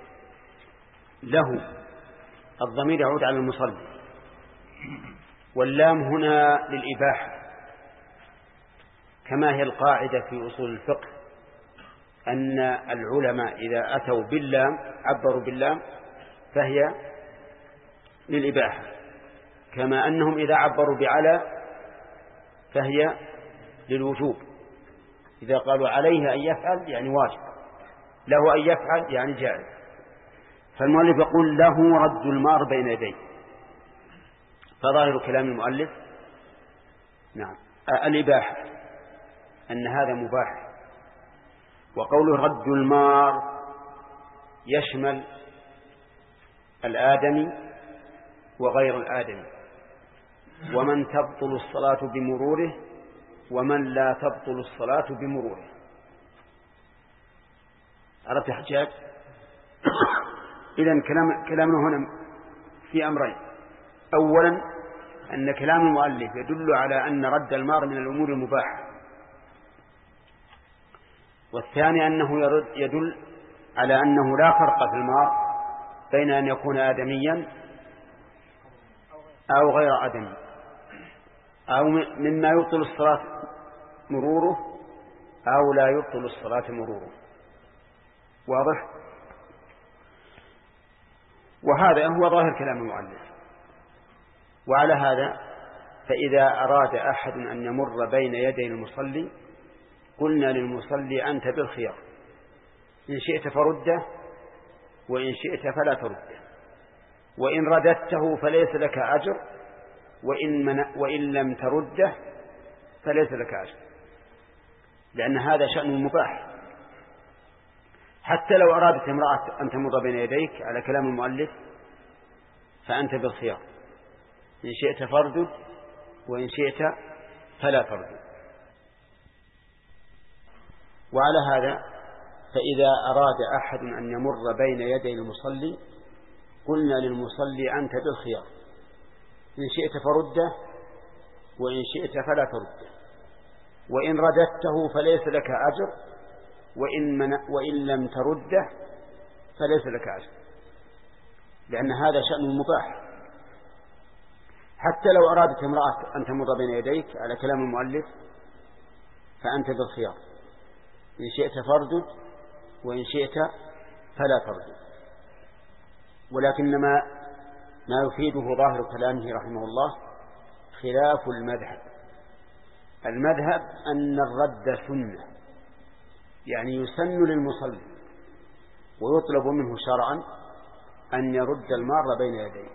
له الضمير يعود على المصلي، واللام هنا للإباحة، كما هي القاعدة في أصول الفقه أن العلماء إذا أتوا باللام عبروا باللام فهي للإباحة، كما أنهم إذا عبروا بعلى فهي للوجوب. إذا قالوا عليه أن يفعل يعني واجب، له أن يفعل يعني جائز. فالمؤلف يقول: له رد المار بين يديه. فظاهر كلام المؤلف نعم الإباحة، أن هذا مباح. وقوله رد المار يشمل الآدمي وغير الآدمي، ومن تبطل الصلاة بمروره ومن لا تبطل الصلاة بمروره. عرفت حجاج؟ إذن كلام كلامنا هنا في أمرين: أولا أن كلام المؤلف يدل على أن رد المار من الأمور المباحة، والثاني أنه يرد يدل على أنه لا فرق في المار بين أن يكون آدميا أو غير آدمي، أو مما يبطل الصلاة مروره أو لا يبطل الصلاة مروره. واضح؟ وهذا هو ظاهر كلام المؤلف. وعلى هذا فإذا أراد أحد أن يمر بين يدي المصلي قلنا للمصلي: أنت بالخيار، إن شئت فرده وإن شئت فلا ترده، وإن رددته فليس لك أجر، وإن, من وإن لم ترده فليس لك أجر، لأن هذا شأن مباح. حتى لو أرادت امرأة أن تمر بين يديك على كلام المؤلف فأنت بالخيار، إن شئت فردد وإن شئت فلا تردد. وعلى هذا فإذا أراد أحد أن يمر بين يدي المصلي قلنا للمصلي: أنت بالخيار، إن شئت فرده وإن شئت فلا ترده، وإن رددته فليس لك أجر، وإن, من وإن لم ترده فليس لك أجر، لأن هذا شأن مباح. حتى لو أرادت امرأة أن تمر بين يديك على كلام المؤلف فأنت بالخيار، إن شئت فردد وإن شئت فلا تردد. ولكنما ما يفيده ظاهر كلامه رحمه الله خلاف المذهب. المذهب أن الرد سنة، يعني يسن للمصلي ويطلب منه شرعا أن يرد المار بين يديه،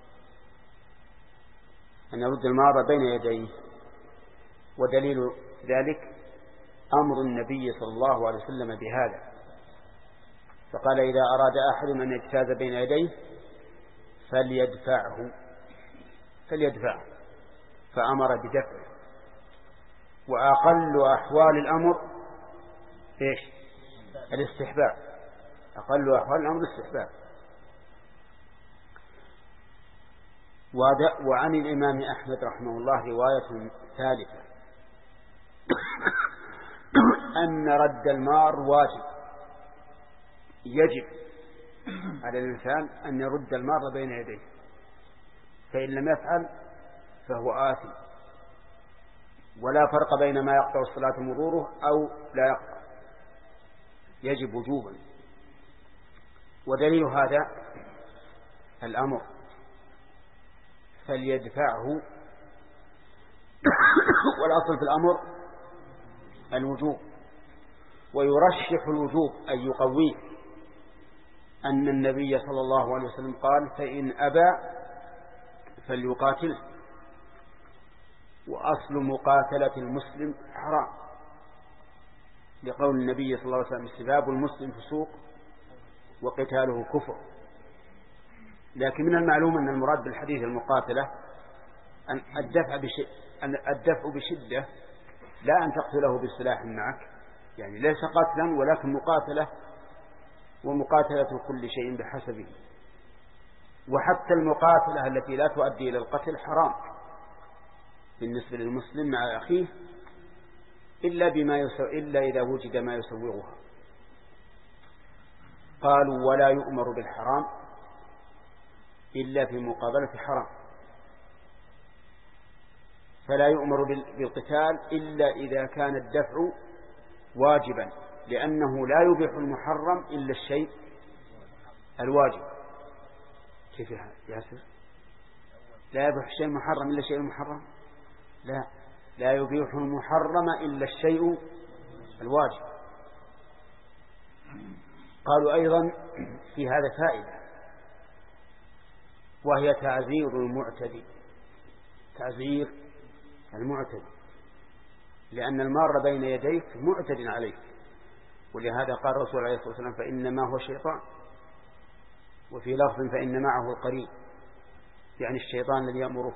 أن يرد المار بين يديه. ودليل ذلك أمر النبي صلى الله عليه وسلم بهذا، فقال: إذا أراد أحد أن يجتاز بين يديه فليدفعه فليدفعه فأمر بدفعه. وأقل أحوال الأمر إيش؟ الاستحباب. أقل أحوال الأمر الاستحباب. وعن الإمام أحمد رحمه الله رواية ثالثة أن رد المار واجب، يجب على الإنسان أن يرد المار بين يديه، فإن لم يفعل فهو آثم، ولا فرق بين ما يقطع الصلاة مروره أو لا يقطع، يجب وجوبا. ودليل هذا الأمر فليدفعه. والأصل في الأمر الوجوب، ويرشح الوجوب أي يقويه أن النبي صلى الله عليه وسلم قال فإن أبى فليقاتله، وأصل مقاتلة المسلم حرام، لقول النبي صلى الله عليه وسلم سباب المسلم فسوق وقتاله كفر. لكن من المعلوم أن المراد بالحديث المقاتلة أن الدفع بش... أن الدفع بشدة، لا أن تقتله بسلاح معك، يعني ليس قتلا ولكن مقاتلة، ومقاتلة كل شيء بحسبه. وحتى المقاتلة التي لا تؤدي إلى القتل حرام بالنسبة للمسلم مع أخيه، إلا بما يسو... إلا إذا وجد ما يسوغها. قالوا ولا يؤمر بالحرام إلا في مقابلة حرام، فلا يؤمر بالقتال إلا إذا كان الدفع واجبا، لأنه لا يبيح المحرم إلا الشيء الواجب. كيف يا ياسر؟ لا يبيح الشيء المحرم إلا الشيء المحرم؟ لا، لا يبيح المحرم إلا الشيء الواجب. قالوا أيضا في هذا فائدة، وهي تعزير المعتدي، تعزير المعتدي، لأن المار بين يديك معتد عليك، ولهذا قال الرسول عليه الصلاة والسلام فإنما هو شيطان، وفي لفظ فإن معه القرين، يعني الشيطان الذي يأمره.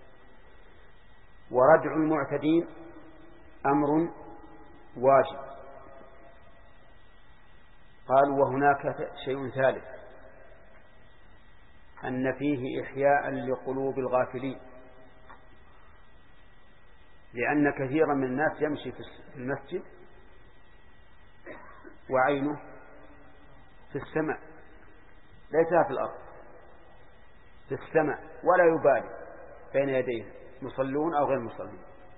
وردع المعتدين أمر واجب. قالوا وهناك شيء ثالث، أن فيه إحياء لقلوب الغافلين، لأن كثيرا من الناس يمشي في المسجد وعينه في السماء، ليس في الأرض، في السماء، ولا يبالي بين يديه مصلون أو غير مصلون.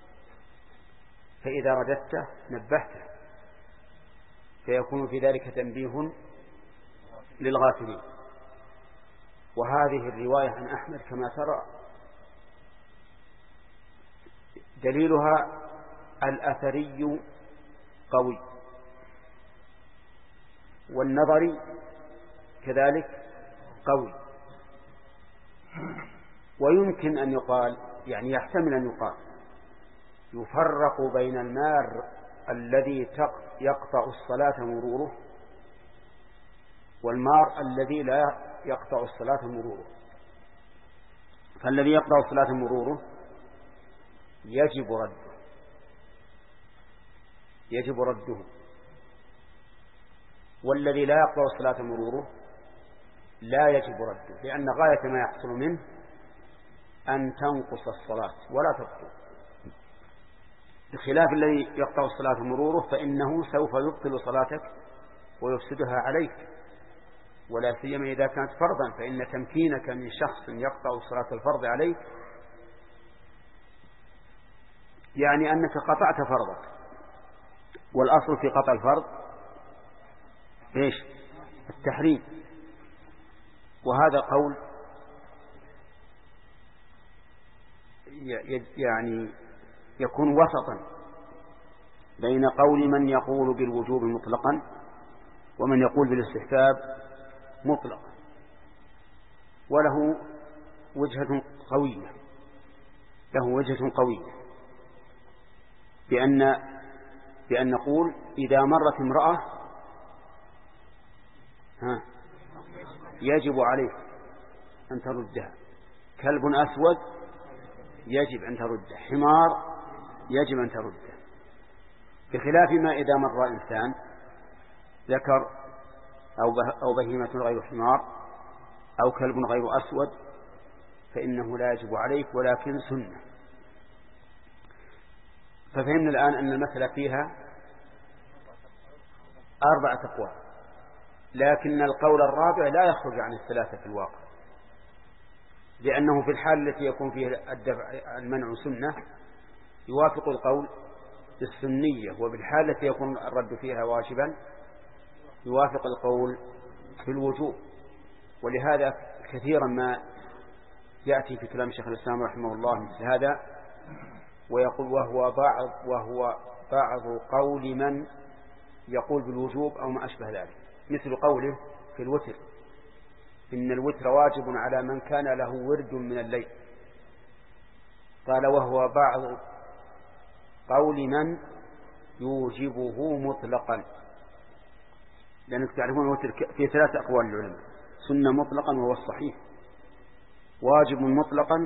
فإذا رددته نبهته، فيكون في ذلك تنبيه للغافلين. وهذه الرواية عن أحمد كما ترى دليلها الأثري قوي، والنظري كذلك قوي. ويمكن أن يقال، يعني يحتمل أن يقال يفرق بين المار الذي يقطع الصلاة مروره والمار الذي لا يقطع الصلاة مروره. فالذي يقطع الصلاة مروره يجب رده، يجب رده، والذي لا يقطع الصلاة مروره لا يجب رده، لأن غاية ما يحصل منه أن تنقص الصلاة ولا تبطل، بخلاف الذي يقطع الصلاة مروره فإنه سوف يبطل صلاتك ويفسدها عليك، ولا سيما إذا كانت فرضا، فإن تمكينك من شخص يقطع صلاة الفرض عليك يعني أنك قطعت فرضك. والأصل في قطع الفرض إيش؟ التحريم. وهذا قول يعني يكون وسطا بين قول من يقول بالوجوب مطلقا ومن يقول بالاستحباب مطلقا، وله وجهة قوية، له وجهة قوية بأن بأن نقول إذا مرت امرأة ها يجب عليك أن تردها، كلب أسود يجب أن ترده، حمار يجب أن ترده، بخلاف ما إذا مر إنسان ذكر أو بهيمة غير حمار أو كلب غير أسود فإنه لا يجب عليك ولكن سنة. ففهمنا الآن أن المسألة فيها أربعة أقوال، لكن القول الرابع لا يخرج عن الثلاثة في الواقع، لأنه في الحال التي يكون فيها الدفع المنع سنة يوافق القول بالسنية، وبالحال التي يكون الرد فيها واجبا يوافق القول في الوجوب. ولهذا كثيرا ما يأتي في كلام شيخ الإسلام رحمه الله مثل هذا ويقول وهو بعض وهو بعض قول من يقول بالوجوب أو ما أشبه ذلك، مثل قوله في الوتر إن الوتر واجب على من كان له ورد من الليل، قال وهو بعض قول من يوجبه مطلقا، لأنك تعرفون الوتر في ثلاث أقوال العلماء: سنة مطلقا وهو الصحيح، واجب مطلقا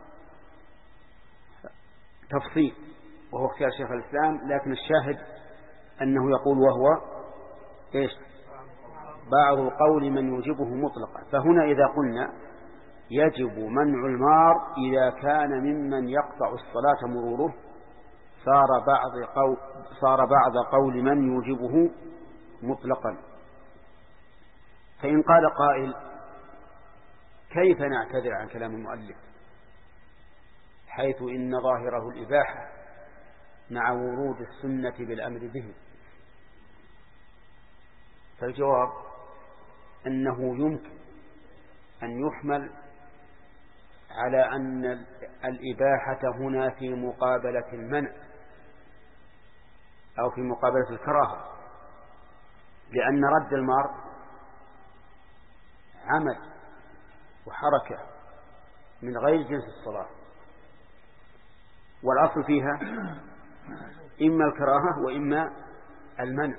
تفصيل وهو اختيار شيخ الإسلام، لكن الشاهد أنه يقول وهو إيش بعض القول من يوجبه مطلقا. فهنا إذا قلنا يجب منع المار إذا كان ممن يقطع الصلاة مروره صار بعض قول, صار بعض قول من يوجبه مطلقا. فإن قال قائل كيف نعتذر عن كلام المؤلف حيث إن ظاهره الإباحة مع ورود السنة بالأمر به؟ فالجواب أنه يمكن أن يحمل على أن الإباحة هنا في مقابلة المنع أو في مقابلة الكراهة، لأن رد المار عمل وحركة من غير جنس الصلاة، والأصل فيها إما الكراهة وإما المنع،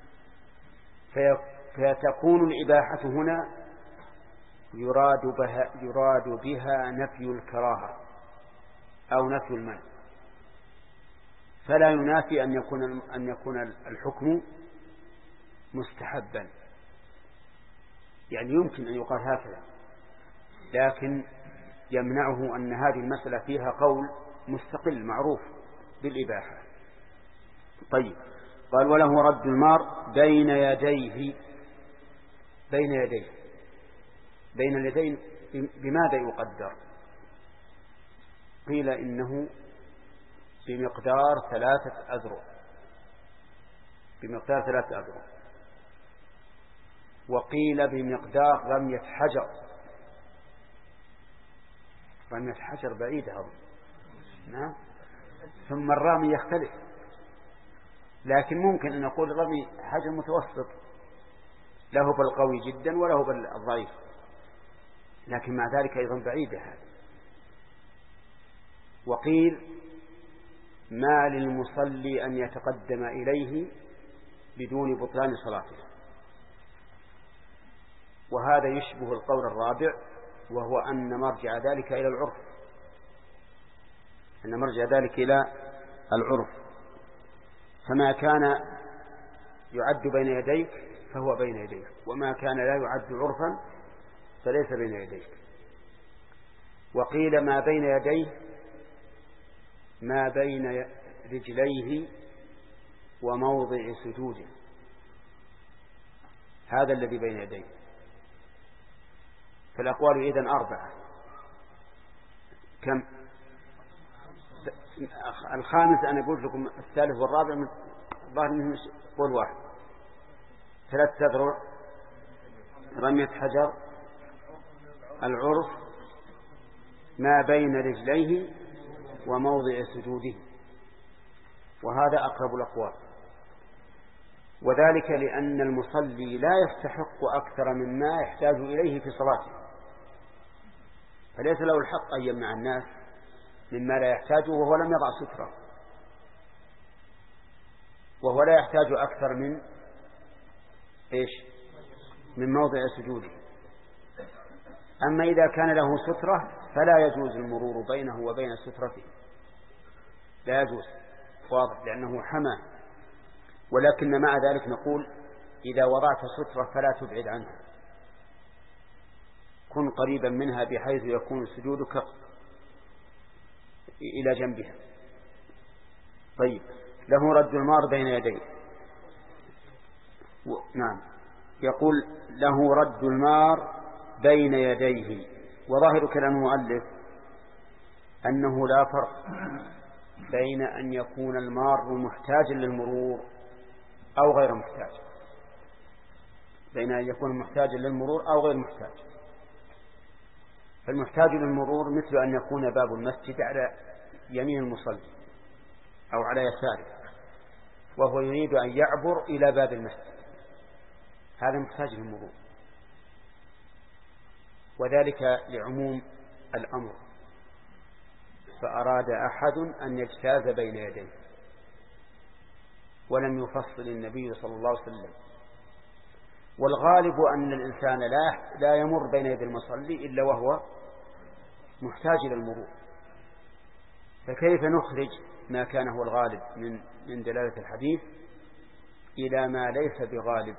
فتكون الإباحة هنا يراد بها, يراد بها نفي الكراهة أو نفي المنع، فلا ينافي أن يكون, أن يكون الحكم مستحبا، يعني يمكن أن يقال هكذا، لكن يمنعه أن هذه المسألة فيها قول مستقل معروف بالإباحة. طيب، قال وله رد المار بين يديه. بين يديه بين اليدين بماذا يقدر؟ قيل إنه بمقدار ثلاثة أذرع، بمقدار ثلاثة أذرع، وقيل بمقدار رمية حجر. رمية حجر بعيدة هم. نعم، ثم الرامي يختلف، لكن ممكن أن نقول رمي حجر متوسط، له بالقوي جدا وله بالضعيف، لكن مع ذلك أيضا بعيدة هذا. وقيل ما للمصلي أن يتقدم إليه بدون بطلان صلاته، وهذا يشبه القول الرابع، وهو أن مرجع ذلك إلى العرف، أن مرجع ذلك إلى العرف، فما كان يعد بين يديك فهو بين يديك، وما كان لا يعد عرفا فليس بين يديك. وقيل ما بين يديه ما بين رجليه وموضع سجوده، هذا الذي بين يديه. فالأقوال إذن أربعة. كم؟ الخامس أنا قلت لكم الثالث والرابع من ظاهر منهم قول واحد. ثلاث أذرع، رمية حجر، العرف، ما بين رجليه وموضع سجوده، وهذا أقرب الأقوال. وذلك لأن المصلي لا يستحق أكثر مما يحتاج إليه في صلاته، فليس له الحق أن يمنع الناس مما لا يحتاجه وهو لم يضع سترة، وهو لا يحتاج أكثر من إيش؟ من موضع سجوده. أما إذا كان له سترة فلا يجوز المرور بينه وبين سترته، لا يجوز، واضح، لأنه حمى. ولكن مع ذلك نقول إذا وضعت سترة فلا تبعد عنها، كن قريبا منها بحيث يكون سجودك إلى جنبها. طيب، له رد المار بين يديه. و... نعم، يقول له رد المار بين يديه. وظاهر كلام المؤلف أنه لا فرق بين أن يكون المار محتاجا للمرور أو غير محتاج، بين أن يكون محتاجا للمرور أو غير محتاج. فالمحتاج للمرور مثل أن يكون باب المسجد على يمين المصلي أو على يساره، وهو يريد أن يعبر إلى باب المسجد، هذا محتاج للمرور، وذلك لعموم الأمر. فأراد أحد أن يجتاز بين يديه، ولم يفصل النبي صلى الله عليه وسلم. والغالب أن الإنسان لا لا يمر بين يدي المصلي إلا وهو محتاج إلى المرور، فكيف نخرج ما كان هو الغالب من من دلالة الحديث إلى ما ليس بغالب؟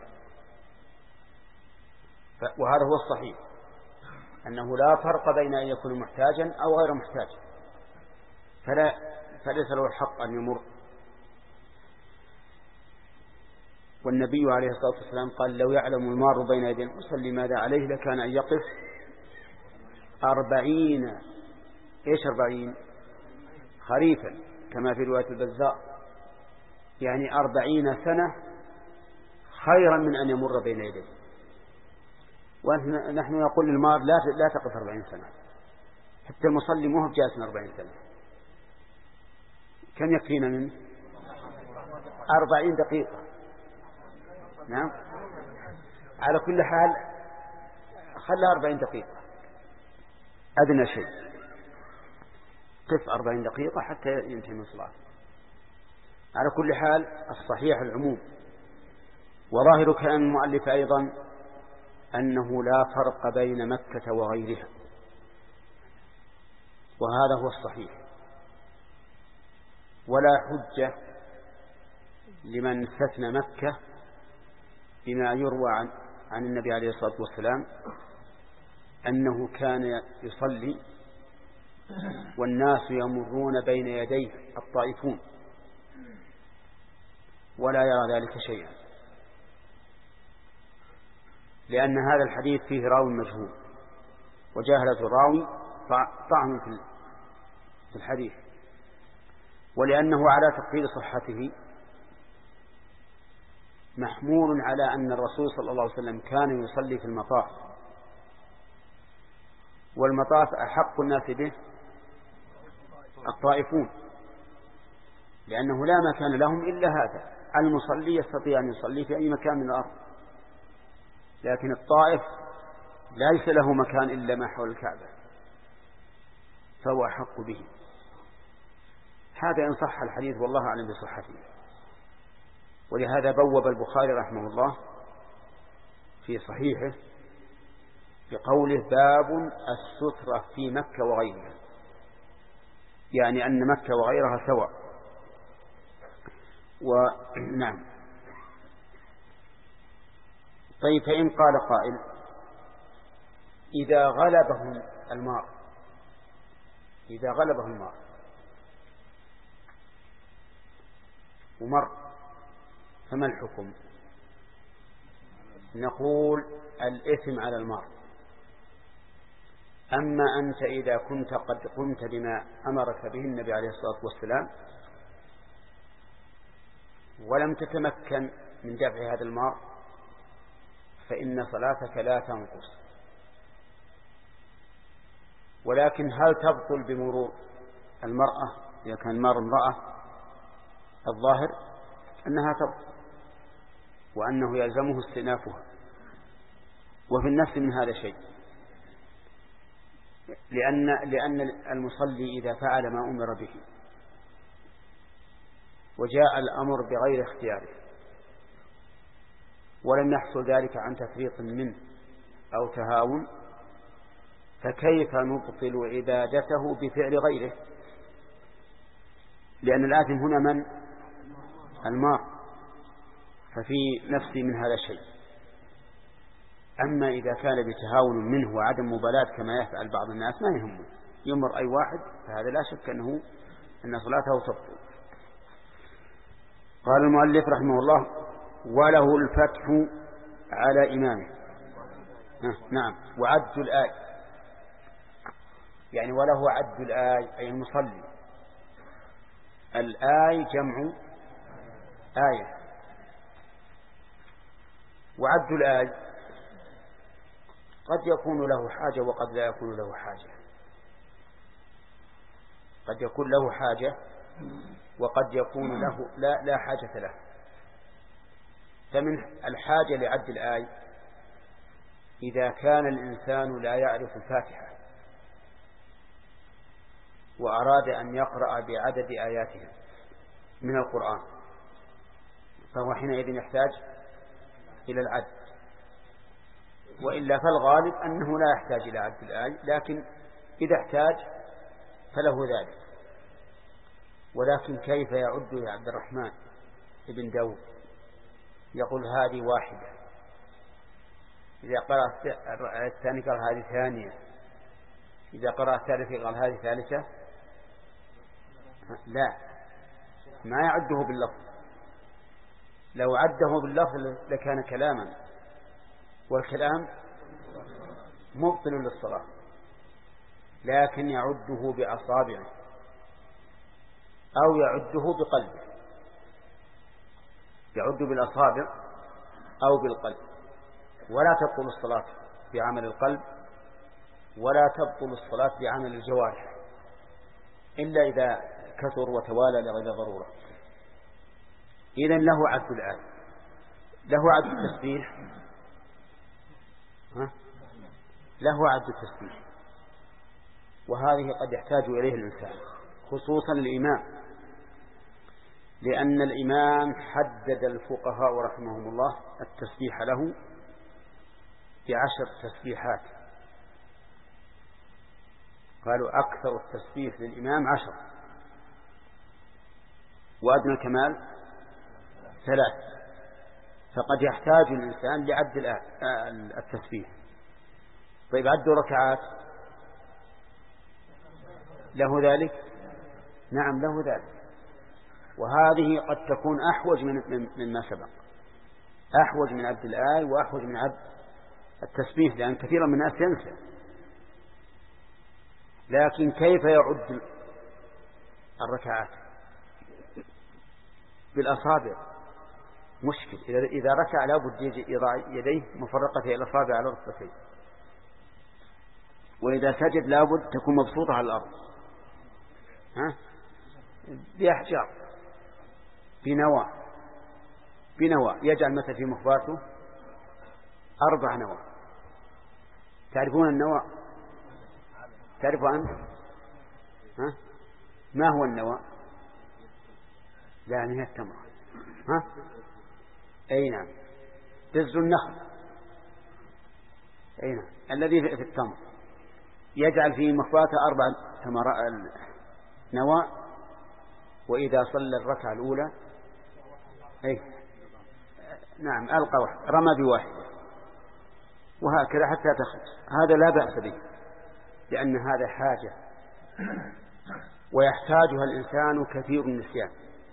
وهذا هو الصحيح، أنه لا فرق بين أن يكون محتاجا أو غير محتاج، فلا فليس له الحق أن يمر. والنبي عليه الصلاة والسلام قال: لو يعلم المار بين يدي المصلي ماذا عليه لكان أن يقف أربعين إيش أربعين خريفا، كما في رواية البزار، يعني أربعين سنة خيرا من أن يمر بين يديه. ونحن نقول للمار لا لا تقف أربعين سنة، حتى المصلي مو جالس أربعين سنة، كم يكفينا منه؟ أربعين دقيقة. نعم، على كل حال خلى أربعين دقيقة أدنى شيء، قف أربعين دقيقة حتى ينتهي من الصلاة. على كل حال الصحيح العموم، وظاهر كلام المؤلف أيضا أنه لا فرق بين مكة وغيرها، وهذا هو الصحيح، ولا حجة لمن استثنى مكة بما يروى عن, عن النبي عليه الصلاة والسلام أنه كان يصلي والناس يمرون بين يديه الطائفون ولا يرى ذلك شيئا، لأن هذا الحديث فيه راوي مجهول، وجاهلة الراوي طعن في الحديث، ولأنه على تقدير صحته محمول على أن الرسول صلى الله عليه وسلم كان يصلي في المطاف، والمطاف أحق الناس به الطائفون، لأنه لا مكان لهم إلا هذا. المصلي يستطيع أن يصلي في أي مكان من الأرض، لكن الطائف ليس له مكان إلا ما حول الكعبة، فهو أحق به. هذا إن صح الحديث، والله أعلم بصحته. ولهذا بوب البخاري رحمه الله في صحيحه بقوله: باب السترة في مكة وغيرها، يعني أن مكة وغيرها سواء. ونعم. طيب، فإن قال قائل: إذا غلبهم المار إذا غلبهم المار ومر، فما الحكم؟ نقول: الإثم على المار. أما أنت إذا كنت قد قمت بما أمرك به النبي عليه الصلاة والسلام ولم تتمكن من دفع هذا المار، فإن صلاتك لا تنقص. ولكن هل تبطل بمرور المرأة إذا كان المار امرأة؟ الظاهر أنها تبطل، وأنه يلزمه استئنافها. وفي النفس من هذا شيء، لأن لأن المصلي إذا فعل ما أمر به وجاء الأمر بغير اختياره ولم يحصل ذلك عن تفريط منه أو تهاون، فكيف نبطل عبادته بفعل غيره؟ لأن الآثم هنا من؟ المار، ففي نفسي من هذا الشيء. أما إذا كان بتهاون منه وعدم مبالاة كما يفعل بعض الناس ما يهمه، يمر أي واحد، فهذا لا شك أنه أن صلاته تبطل. قال المؤلف رحمه الله: وله الفتح على إمامه. نعم، وعد الآية، يعني وله عد الآية أي المصلي. الآية جمع آية، وعد الآية قد يكون له حاجة وقد لا يكون له حاجة، قد يكون له حاجة وقد يكون له لا, لا حاجة له. فمن الحاجة لعد الآية إذا كان الإنسان لا يعرف الفاتحة وأراد أن يقرأ بعدد آياتها من القرآن، فهو حينئذ يحتاج إلى العد، وإلا فالغالب أنه لا يحتاج إلى عد الآية، لكن إذا احتاج فله ذلك. ولكن كيف يعد يا عبد الرحمن ابن داود؟ يقول هذه واحدة، إذا قرأ الثاني قال هذه ثانية، إذا قرأ الثالثة قال هذه ثالثة. لا، ما يعده باللفظ، لو عده باللفظ لكان كلاما، والكلام مبطل للصلاة، لكن يعده بأصابعه أو يعده بقلبه، يعد بالأصابع أو بالقلب. ولا تبطل الصلاة بعمل القلب ولا تبطل الصلاة بعمل الجوارح إلا إذا كثر وتوالى لغير ضرورة. إذن له عد الآية، له عد التسبيح، ها؟ له عد التسبيح، وهذه قد يحتاج إليه الإنسان خصوصا الإمام، لأن الإمام حدد الفقهاء رحمهم الله التسبيح له بعشر تسبيحات، قالوا أكثر التسبيح للإمام عشر وأدنى الكمال ثلاث، فقد يحتاج الإنسان لعد التسبيح. طيب عد ركعات له ذلك؟ نعم له ذلك، وهذه قد تكون أحوج من مما سبق، أحوج من عد الآية وأحوج من عد التسبيح، لأن كثيرا من الناس ينسى. لكن كيف يعد الركعات؟ بالأصابع مشكل، إذا ركع لابد يضع يديه مفرقة إلى الأصابع على ركبتيه، وإذا سجد لابد تكون مبسوطة على الأرض، ها؟ بأحجار بنوى بنوى يجعل مثل في مخباته أربع نوى. تعرفون النوى؟ تعرفوا أنت؟ ها؟ ما هو النوى؟ يعني هي التمرة، ها؟ أي نعم، دز النخل، أي نعم، الذي في التمر يجعل في مخباته أربع نوى، وإذا صلى الركعة الأولى أي نعم ألقى واحد، رمى بواحدة، وهكذا حتى تخرج. هذا لا بأس به، لأن هذا حاجة ويحتاجها الإنسان كثير النسيان،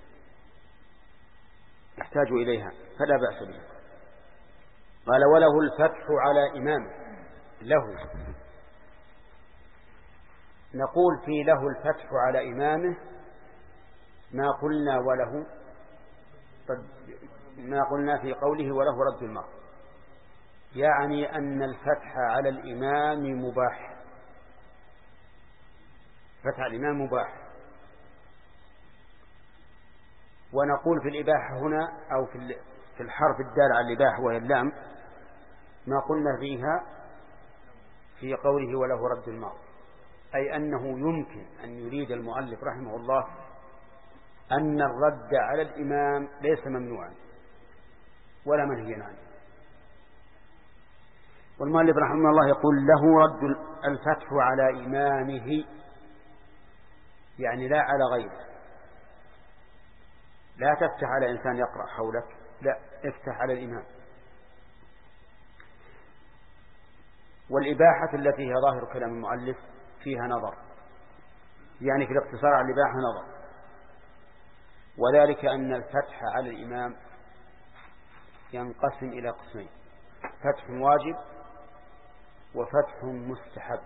يحتاج إليها فلا بأس به. قال وله الفتح على إمامه. له نقول في له الفتح على إمامه ما قلنا وله ما قلنا في قوله وله رد المرء، يعني أن الفتح على الإمام مباح، فتح الإمام مباح. ونقول في الإباحة هنا أو في الحرف الدال على الإباحة وهي اللام ما قلنا فيها في قوله وله رد المرء، أي أنه يمكن أن يريد المؤلف رحمه الله أن الرد على الإمام ليس ممنوعا ولا منهيا عنه. والمؤلف رحمه الله يقول له رد الفتح على إمامه، يعني لا على غيره. لا تفتح على إنسان يقرأ حولك، لا، افتح على الإمام. والإباحة التي هي ظاهر كلام المؤلف فيها نظر، يعني في الاقتصار على الإباحة نظر، وذلك أن الفتح على الإمام ينقسم إلى قسمين: فتح واجب وفتح مستحب.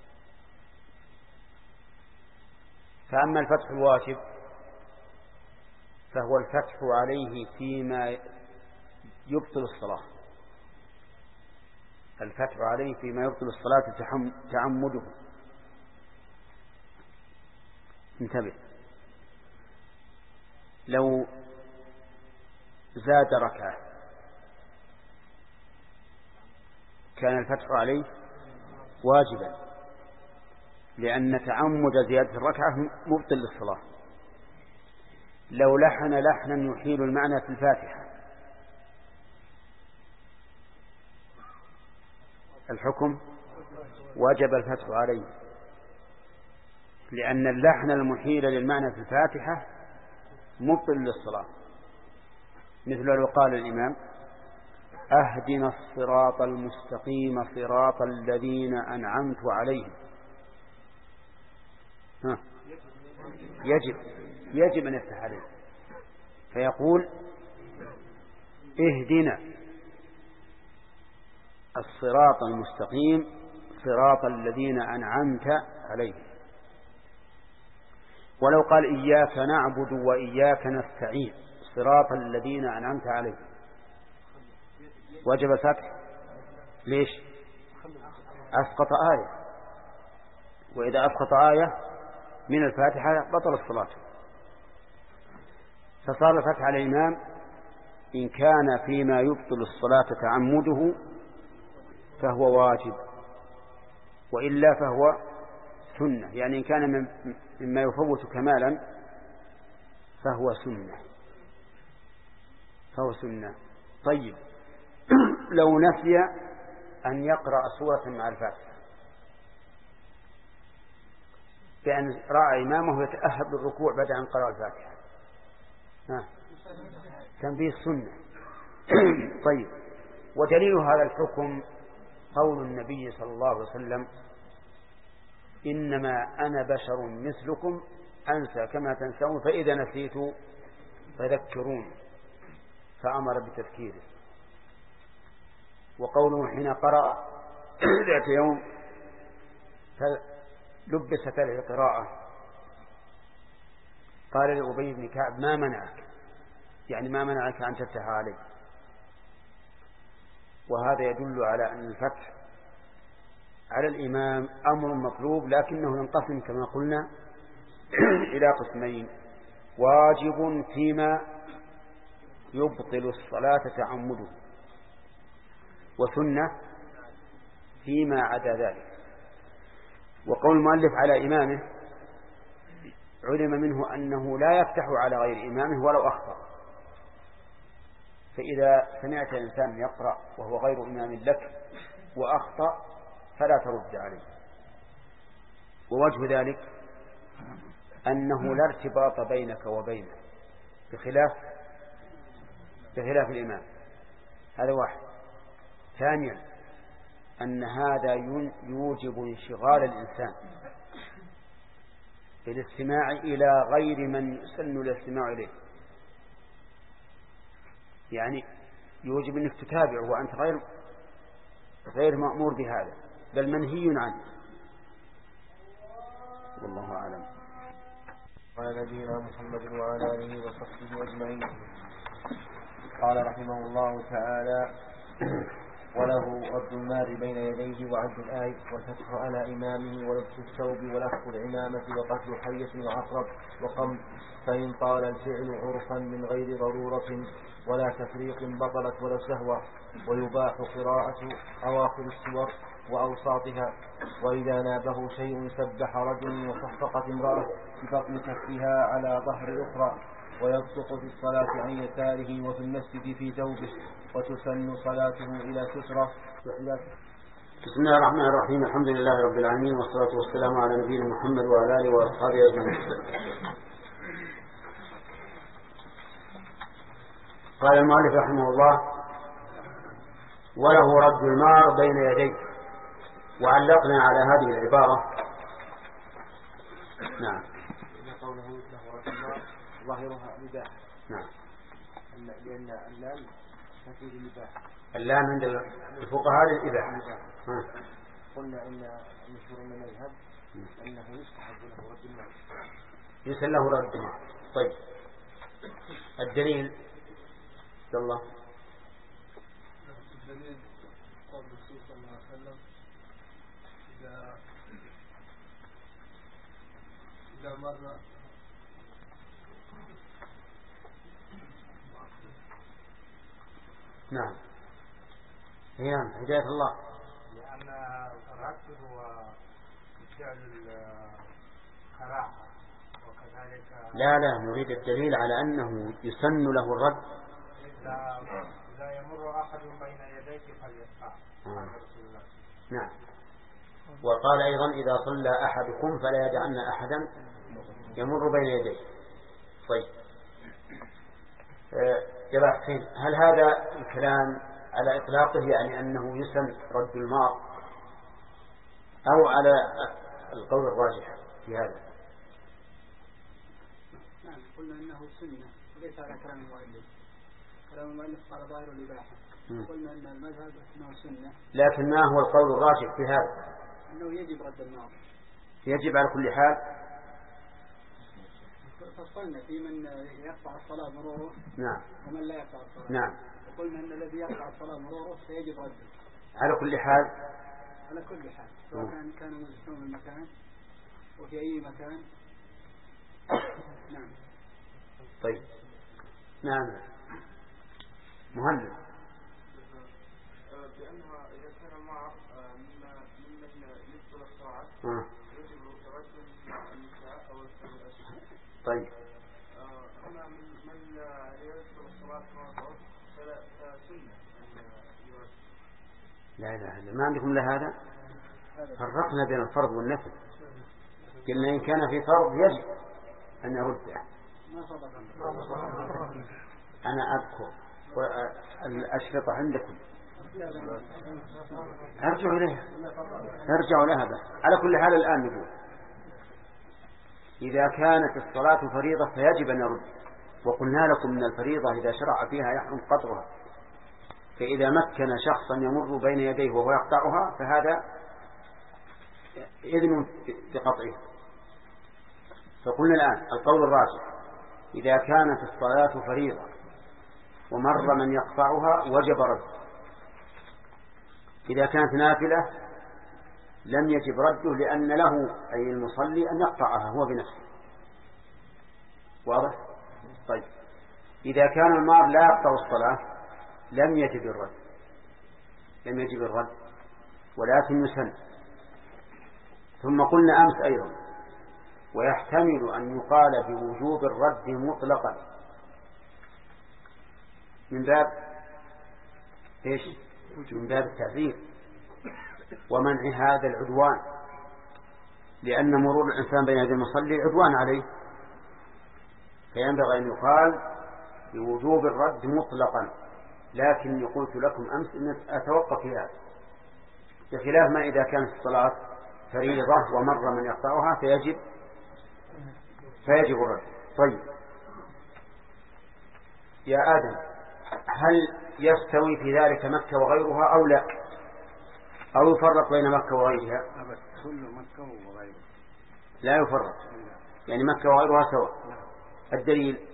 فأما الفتح الواجب فهو الفتح عليه فيما يبطل الصلاة، الفتح عليه فيما يبطل الصلاة تعمده. انتبه، لو زاد ركعة كان الفتح عليه واجبا، لأن تعمد زيادة الركعة مبطل للصلاة. لو لحن لحنا يحيل المعنى في الفاتحة الحكم وجب الفتح عليه، لأن اللحن المحيل للمعنى في الفاتحة مبطل للصلاة. مثل لو قال الإمام أهدنا الصراط المستقيم صراط الذين أنعمت عليهم، ها يجب يجب أن يفتح عليه، فيقول اهدنا الصراط المستقيم صراط الذين أنعمت عليهم. ولو قال إياك نعبد وإياك نستعين صراط الذين أنعمت عليهم وجب الفتح. ليش؟ أسقط آية، وإذا أسقط آية من الفاتحة بطل الصلاة. فصار الفتح على الإمام إن كان فيما يبطل الصلاة تعمده فهو واجب، وإلا فهو سنة، يعني إن كان مما يفوت كمالا فهو سنة فهو سنة. طيب لو نسي أن يقرأ سورة مع الفاتحة بأن رأى إمامه يتأهب للركوع بعد أن قرأ الفاتحة، ها تنبيه السنة. طيب ودليل هذا الحكم قول النبي صلى الله عليه وسلم إنما أنا بشر مثلكم أنسى كما تنسون فإذا نسيت فذكرون، فأمر بتذكيره. وقوله حين قرأ ذات يوم لبست له قراءة قال لأبي بن كعب ما منعك، يعني ما منعك أن تفتح عليه. وهذا يدل على أن الفتح على الإمام أمر مطلوب، لكنه ينقسم كما قلنا إلى قسمين: واجب فيما يبطل الصلاة تعمده، وسنة فيما عدا ذلك. وقول المؤلف على إمامه علم منه أنه لا يفتح على غير إمامه ولو أخطأ. فإذا سمعت إنسان يقرأ وهو غير إمام لك وأخطأ فلا ترد عليه. ووجه ذلك أنه لا ارتباط بينك وبينه بخلاف بخلاف الإمام. هذا واحد. ثانيا أن هذا يوجب انشغال الإنسان بالاستماع إلى غير من يسن الاستماع إليه، يعني يوجب أنك تتابعه وأنت غير غير مأمور بهذا بل منهي عنه. والله أعلم. وعلى نبينا محمد وعلى آله وصحبه أجمعين. قال رحمه الله تعالى: وله رد المال بين يديه وعد الآية والفتح على إمامه ولبس الثوب ولف العمامة وقتل حية وعقرب وقم، فإن طال الفعل عرفا من غير ضرورة ولا تفريق بطلت ولا سهوة، ويباح قراءة أواخر السور وأوساطها. وإذا نابه شيء سبح رجل وصفقت امرأة ببطن كفها على ظهر أخرى، ويبصق في الصلاة عن يساره وفي المسجد في ثوبه، وتسن صلاته إلى سترة. بسم الله الرحمن الرحيم. الحمد لله رب العالمين، والصلاة والسلام على نبينا محمد وعلى آله وأصحابه أجمعين. قال المؤلف رحمه الله: وله رد المار بين يديه. وعلقنا على هذه العبارة. نعم. قوله له رد المار ظاهرها الإباحة. نعم. لأن اللام تفيد الإباحة. اللام عند الفقهاء للإباحة. قلنا إن مشهور من المذهب أنه يستحب له رد المال. يسأل له رد المال. طيب الدليل الله. الدليل قول الرسول صلى الله وسلم إذا إذا مر نعم نعم هداية الله. لأن الرد هو فعل الكراهة وكذلك لا لا نريد الدليل على أنه يسن له الرد. إذا إذا يمر أحد بين يديك فليقطع. نعم. وقال أيضا إذا صلى أحدكم فلا يدعن أحدا يمر بين يديه. طيب يا حسين هل هذا الكلام على إطلاقه يعني أنه يسن رد المار أو على القول الراجح في هذا؟ نعم قلنا أنه سنة وليس على كلام المؤلف. كلام المؤلف قال ظاهر الإباحة. قلنا أن المذهب أنه سنة. لكن ما هو القول الراجح في هذا؟ أنه يجب رد المار. يجب على كل حال. فصلنا في من يقطع الصلاة مروره نعم ومن لا يقطع الصلاة. نعم. وقلنا أن الذي يقطع الصلاة مروره فيجب رده على كل حال. على كل حال سواء كان كان مزحوم المكان وفي أي مكان. نعم. طيب نعم مهندس. لأنها إذا كان مع ممن يبطل الطاعات آه. يجب رد النساء أو الأشياء. طيب أما من يبطل الصلاة فلا سنة لا لا ما عندكم لهذا. فرقنا بين الفرض والنفل. قلنا إن كان في فرض يجب أن يرده. أنا أذكر الأشرطة عندكم ارجعوا إليها ارجعوا لها بس. على كل حال الآن نقول إذا كانت الصلاة فريضة فيجب أن يرد. وقلنا لكم من الفريضة إذا شرع فيها يحرم قطعها. فإذا مكن شخصا يمر بين يديه وهو يقطعها فهذا إذن بقطعها. فقلنا الآن القول الراجح إذا كانت الصلاة فريضة ومر من يقطعها وجب رد. إذا كانت نافلة لم يجب رده لأن له أي المصلي أن يقطعها هو بنفسه. واضح؟ طيب إذا كان المار لا يقطع الصلاة لم يجب الرد لم يجب الرد ولكن يسن. ثم قلنا أمس أيضا ويحتمل أن يقال بوجوب الرد مطلقا من باب إيش؟ من باب التعذير ومنع هذا العدوان. لأن مرور الإنسان بين يدي المصلي عدوان عليه. فينبغي أن يقال بوجوب الرد مطلقا. لكن قلت لكم أمس أن أتوقف في هذا بخلاف ما إذا كانت الصلاة فريضة ومر من يقطعها فيجب فيجب الرد. طيب يا آدم هل يستوي في ذلك مكة وغيرها أو لا أو يفرق بين مكة وغيرها؟ كل مكة وغيرها لا يفرق يعني مكة وغيرها سواء. الدليل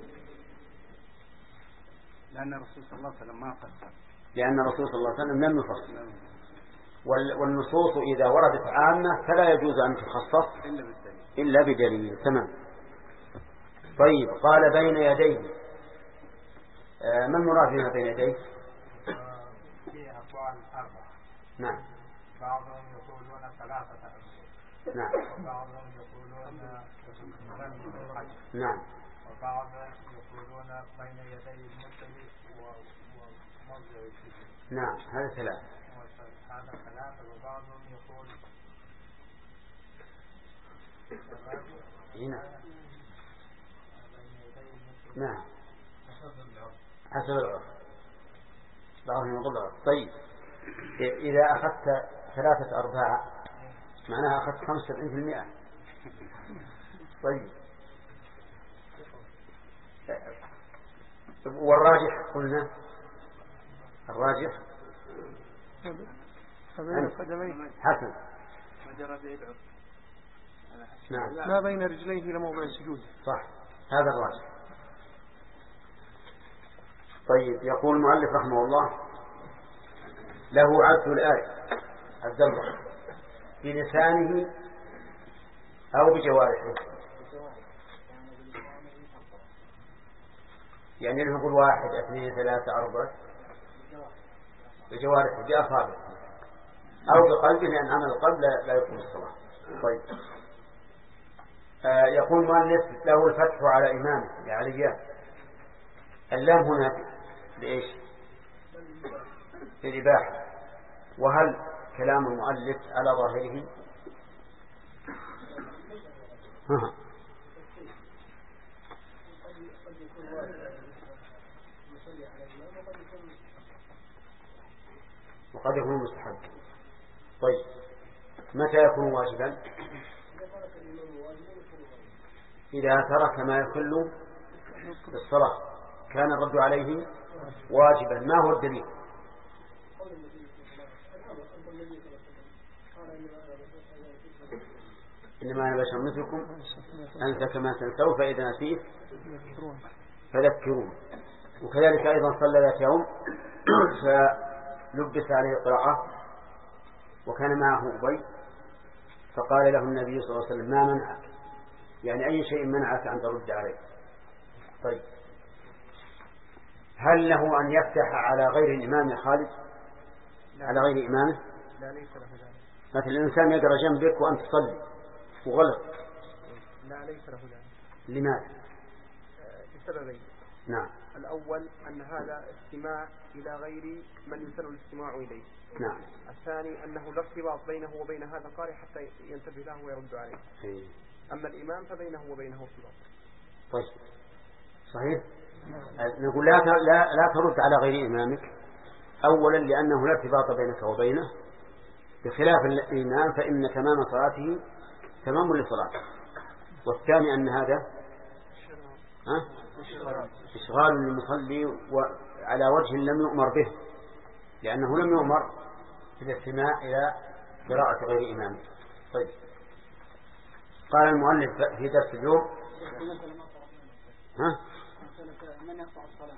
لأن الرسول صلى الله عليه وسلم ما قصر. لأن الرسول صلى الله عليه وسلم لم يفصل. والنصوص إذا وردت عامة فلا يجوز أن تخصص إلا بدليل. تمام. طيب قال بين يديه. آه ما المراد هنا بين يديه؟ في أقوال أربعة. نعم. بعضهم يقولون ثلاثة أمور. نعم. وبعضهم يقولون نعم. وبعضهم يقولون بين يدي المصلي وموضع السجود. نعم هذا ثلاثة. هذا ثلاثة. وبعضهم يقول هنا. نعم حسب العرف. بعضهم يقول العرف. طيب إذا أخذت ثلاثة أرباع معناها أخذت خمسة وسبعين في المئة. طيب والراجح قلنا الراجح حسن نعم ما بين رجليه إلى موضع السجود. صح هذا الراجح. طيب يقول المؤلف رحمه الله له عد الآية عبد الله بلسانه أو بجوارحه؟ يعني نقول واحد اثنين ثلاثة أربعة بجوارحه بأصابعه أو بقلبه، لأن عمل القلب لا يقوم الصلاة. طيب آه يقول مؤلف له الفتح على إمامه يا عليان. اللام هنا لإيش؟ للإباحة. وهل كلام المؤلف على ظاهره؟ ها. وقد يكون مستحب. طيب متى يكون واجبا؟ إذا ترك ما يخل بالصلاة كان الرد عليه واجبا. ما هو الدليل؟ إنما أنا بشر مثلكم أنسى كما تنسوا فإذا نسيت فذكرون. وكذلك أيضا صلى ذات يوم فلبس عليه قراءة وكان معه أبي فقال له النبي صلى الله عليه وسلم ما منعك، يعني أي شيء منعك أن ترد عليه. طيب هل له أن يفتح على غير الإمام يا خالد؟ على غير إمامه؟ لا ليس له ذلك. مثل الإنسان يقرأ جنبك وأنت تصلي وغلط. لا ليس له ذلك. لماذا؟ لسببين. نعم. الأول أن هذا استماع إلى غير من يسن الاستماع إليه. نعم. الثاني أنه لا ارتباط بينه وبين هذا القارئ حتى ينتبه له ويرد عليه. إيه. أما الإمام فبينه وبينه ارتباط. طيب صحيح. نقول لا لا لا ترد على غير إمامك. أولا لأنه لا ارتباط بينك وبينه، بخلاف الإمام فإن تمام صلاته تمام لصلاته. والثاني أن هذا ها؟ إشغال للمصلي وعلى وجه لم يؤمر به، لأنه لم يؤمر بالاستماع إلى قراءة غير إمامه. طيب قال المؤلف في درس اليوم ها؟ من يقطع الصلاة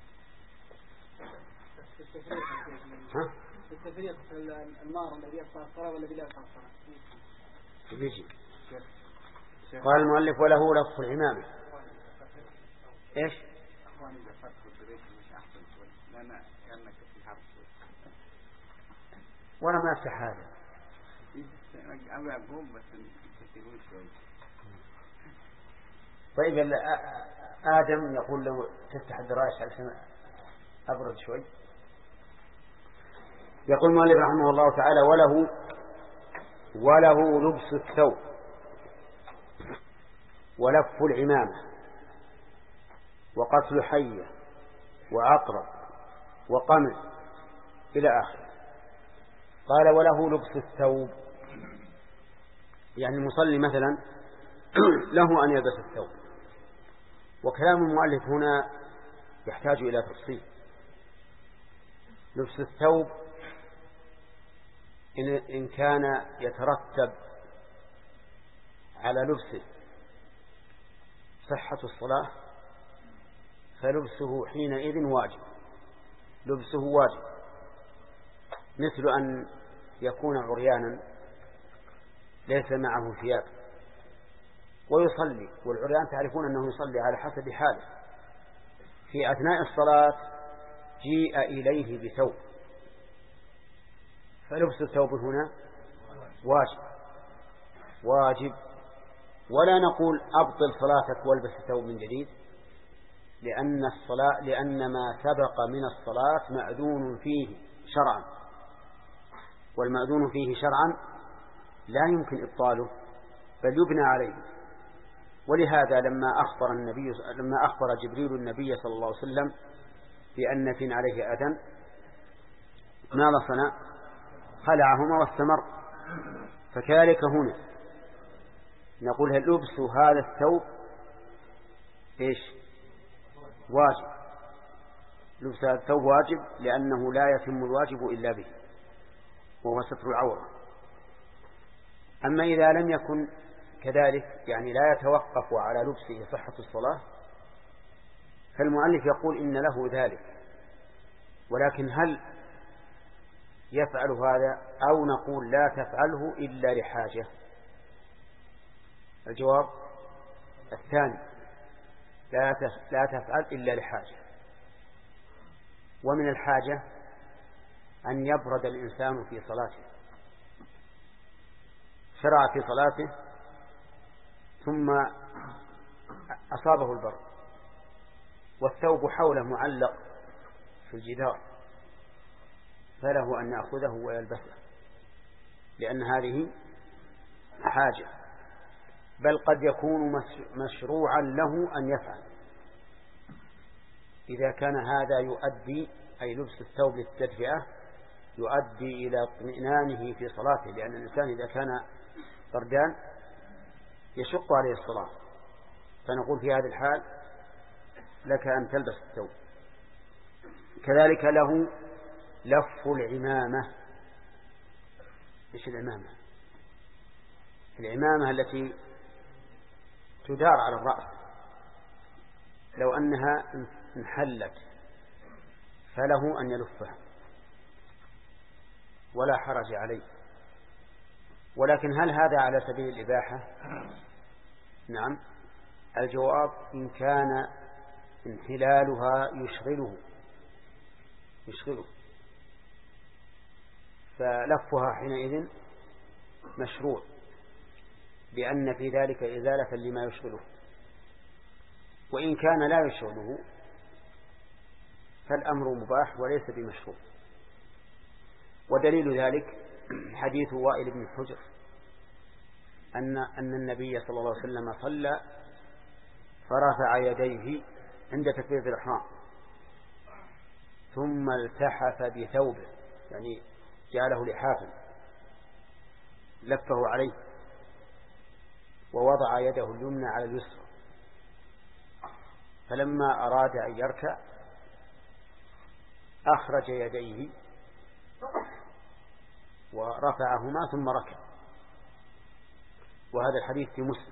ها؟ التفريق في المار الذي يقطع الصلاة والذي لا يقطع الصلاة. يجي. قال المؤلف وله لفظ الإمامة. إيش؟ ولا ما أفتح هذا. طيب آدم يقول له تفتح الدرايش علشان أبرد شوي. يقول المؤلف رحمه الله تعالى وله وله لبس الثوب ولف العمامة وقتل حية وعقرب وقمع إلى آخر. قال وله لبس الثوب، يعني المصلي مثلا له أن يلبس الثوب. وكلام المؤلف هنا يحتاج إلى تفصيل. لبس الثوب إن كان يترتب على لبسه صحة الصلاة فلبسه حينئذ واجب، لبسه واجب، مثل أن يكون عريانا ليس معه ثياب ويصلي، والعريان تعرفون أنه يصلي على حسب حاله، في أثناء الصلاة جيء إليه بثوب فلبس الثوب هنا واجب واجب ولا نقول أبطل صلاتك والبس الثوب من جديد، لأن الصلاة لأن ما سبق من الصلاة مأذون فيه شرعا، والمأذون فيه شرعا لا يمكن إبطاله بل يبنى عليه. ولهذا لما أخبر النبي لما أخبر جبريل النبي صلى الله عليه وسلم بأن في عليه أذى ماذا صنع؟ خلعهما واستمر. فكذلك هنا نقول هل لبس هذا الثوب إيش؟ واجب. لبس هذا الثوب واجب لأنه لا يتم الواجب إلا به وهو ستر العورة. أما إذا لم يكن كذلك يعني لا يتوقف على لبسه صحة الصلاة فالمؤلف يقول إن له ذلك، ولكن هل يفعل هذا أو نقول لا تفعله إلا لحاجة؟ الجواب الثاني، لا تفعل إلا لحاجة. ومن الحاجة أن يبرد الإنسان في صلاته، شرع في صلاته ثم أصابه البرد والثوب حوله معلق في الجدار، فله أن يأخذه ويلبسه، لأن هذه حاجة، بل قد يكون مشروعا له أن يفعل إذا كان هذا يؤدي، أي لبس الثوب للتدفئة يؤدي إلى اطمئنانه في صلاته، لأن الإنسان إذا كان بردان يشق عليه الصلاة، فنقول في هذه الحال لك أن تلبس الثوب. كذلك له لف العمامة. إيش العمامة؟ العمامة التي تدار على الرأس، لو أنها انحلت فله أن يلفها ولا حرج عليه. ولكن هل هذا على سبيل الإباحة؟ نعم، الجواب إن كان انحلالها يشغله يشغله فلفها حينئذ مشروع، بأن في ذلك إزالة لما يشغله. وإن كان لا يشغله فالأمر مباح وليس بمشروع. ودليل ذلك حديث وائل بن حجر أن أن النبي صلى الله عليه وسلم صلى فرفع يديه عند تكبيرة الإحرام ثم التحف بثوبه، يعني جعله لحافا لفه عليه ووضع يده اليمنى على اليسرى، فلما أراد أن يركع أخرج يديه ورفعهما ثم ركع. وهذا الحديث في مسلم،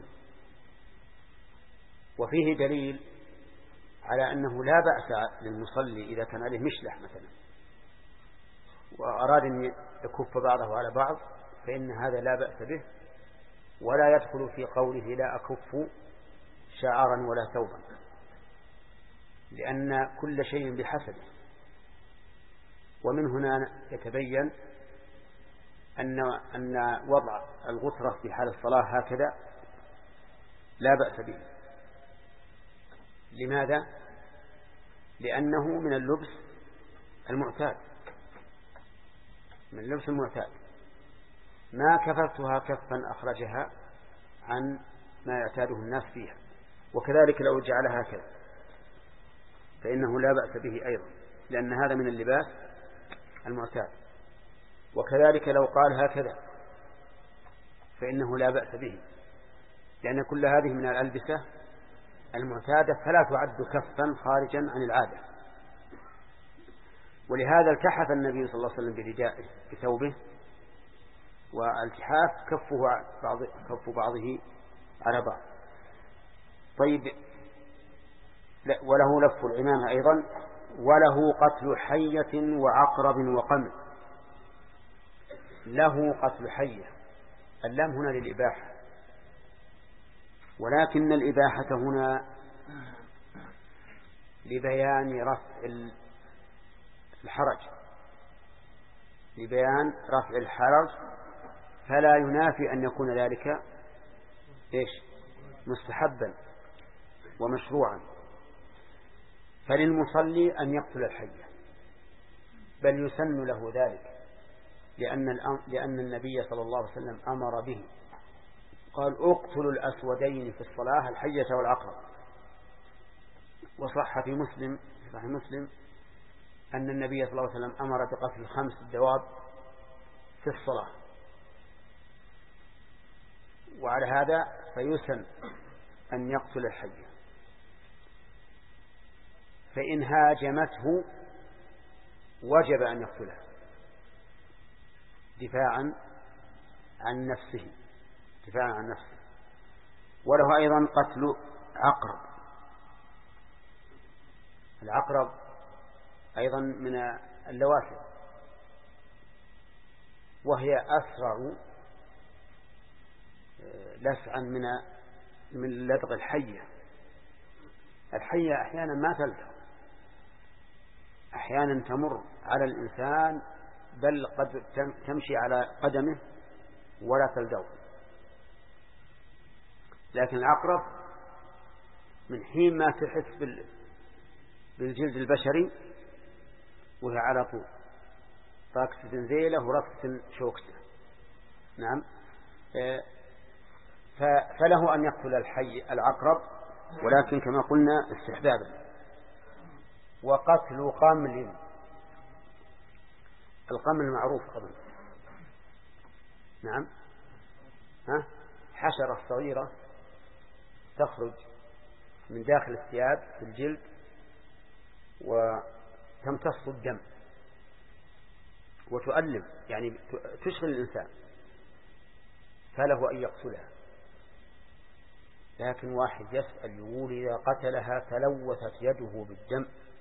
وفيه دليل على أنه لا بأس للمصلي إذا كان عليه مشلح مثلا وأراد أن يكف بعضه على بعض فإن هذا لا بأس به، ولا يدخل في قوله لا أكف شعرا ولا ثوبا، لأن كل شيء بحسبه. ومن هنا يتبين أن أن وضع الغترة في حال الصلاة هكذا لا بأس به. لماذا؟ لأنه من اللبس المعتاد، من اللبس المعتاد، ما كفتها كفا أخرجها عن ما يعتاده الناس فيها. وكذلك لو جعل هكذا فإنه لا بأس به أيضا، لأن هذا من اللباس المعتاد. وكذلك لو قال هكذا فإنه لا بأس به، لأن كل هذه من الألبسة المعتادة فلا تعد كفا خارجا عن العادة. ولهذا التحف النبي صلى الله عليه وسلم بردائه بثوبه، والتحاف كفه بعض كف بعضه على بعض. طيب، وله لف العمامة أيضا، وله قتل حية وعقرب وقمل. له قتل حية، اللام هنا للإباحة، ولكن الإباحة هنا لبيان رفع الحرج، لبيان رفع الحرج، فلا ينافي أن يكون ذلك إيش مستحبا ومشروعا. فللمصلي أن يقتل الحية، بل يسن له ذلك، لأن لأن النبي صلى الله عليه وسلم أمر به، قال اقتلوا الأسودين في الصلاة، الحية والعقرب. وصح في مسلم في صحيح مسلم أن النبي صلى الله عليه وسلم أمر بقتل خمس الدواب في الصلاة. وعلى هذا فيسن أن يقتل الحية، فإن هاجمته وجب أن يقتلها دفاعا عن نفسه دفاعا عن نفسه. وله أيضا قتل عقرب. العقرب أيضا من اللوافع، وهي أسرع لسعا من من لدغ الحية. الحية أحيانا ما تلدغ، أحيانا تمر على الإنسان بل قد تمشي على قدمه ولا تلدغ، لكن العقرب من حين ما تحس بالجلد البشري وهي على طول ركسة زيله وركسة شوكته. نعم. فله أن يقتل الحي العقرب، ولكن كما قلنا استحبابا. وقتل قمل، القمل معروف قبل. نعم. ها؟ حشرة صغيرة تخرج من داخل الثياب في الجلد وتمتص الدم وتؤلم، يعني تشغل الإنسان، فله أن يقتلها. لكن واحد يسأل يقول إذا قتلها تلوثت يده بالدم.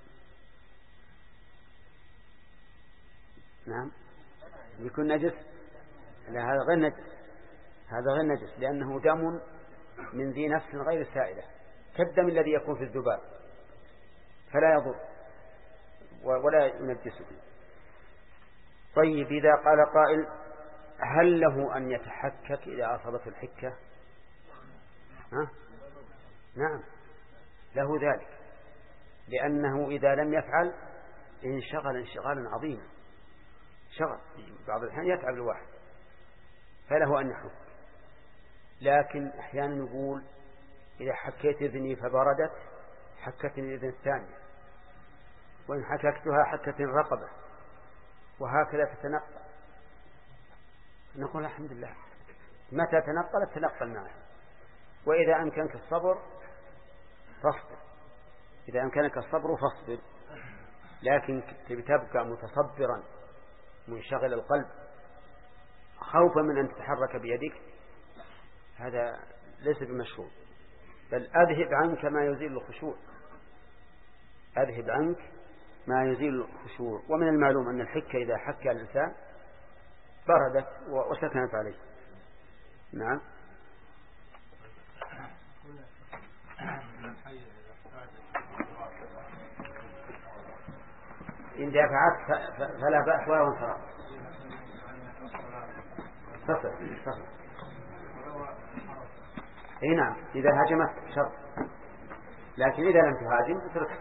نعم. يكون نجس؟ لا، هذا غير نجس، هذا غير نجس، لأنه دم من ذي نفس غير سائلة كالدم الذي يكون في الذباب، فلا يضر ولا ينجسه. طيب، إذا قال قائل هل له أن يتحكك إذا أصابته الحكة؟ ها؟ نعم، له ذلك، لأنه إذا لم يفعل انشغل انشغالا عظيما، شغل بعض الأحيان يتعب الواحد، فله أن يحك. لكن أحيانا يقول إذا حكيت إذني فبردت حكتني الإذن الثانية، وإن حككتها حكتني الرقبة، وهكذا تتنقل. نقول الحمد لله، متى تنقلت تنقل معه. وإذا أمكنك الصبر فاصبر، إذا أمكنك الصبر فاصبر، لكن تبقى متصبرا منشغل القلب خوفا من أن تتحرك بيدك، هذا ليس بمشروع. بل أذهب عنك ما يزيل الخشوع، أذهب عنك ما يزيل الخشوع. ومن المعلوم أن الحكة إذا حكى الإنسان بردت وسكنت عليه. نعم. إن دافعت فلا بأس ولا انصراف. فصل فصل. اي نعم، إذا هاجمت شر، لكن إذا لم تهاجم اتركها.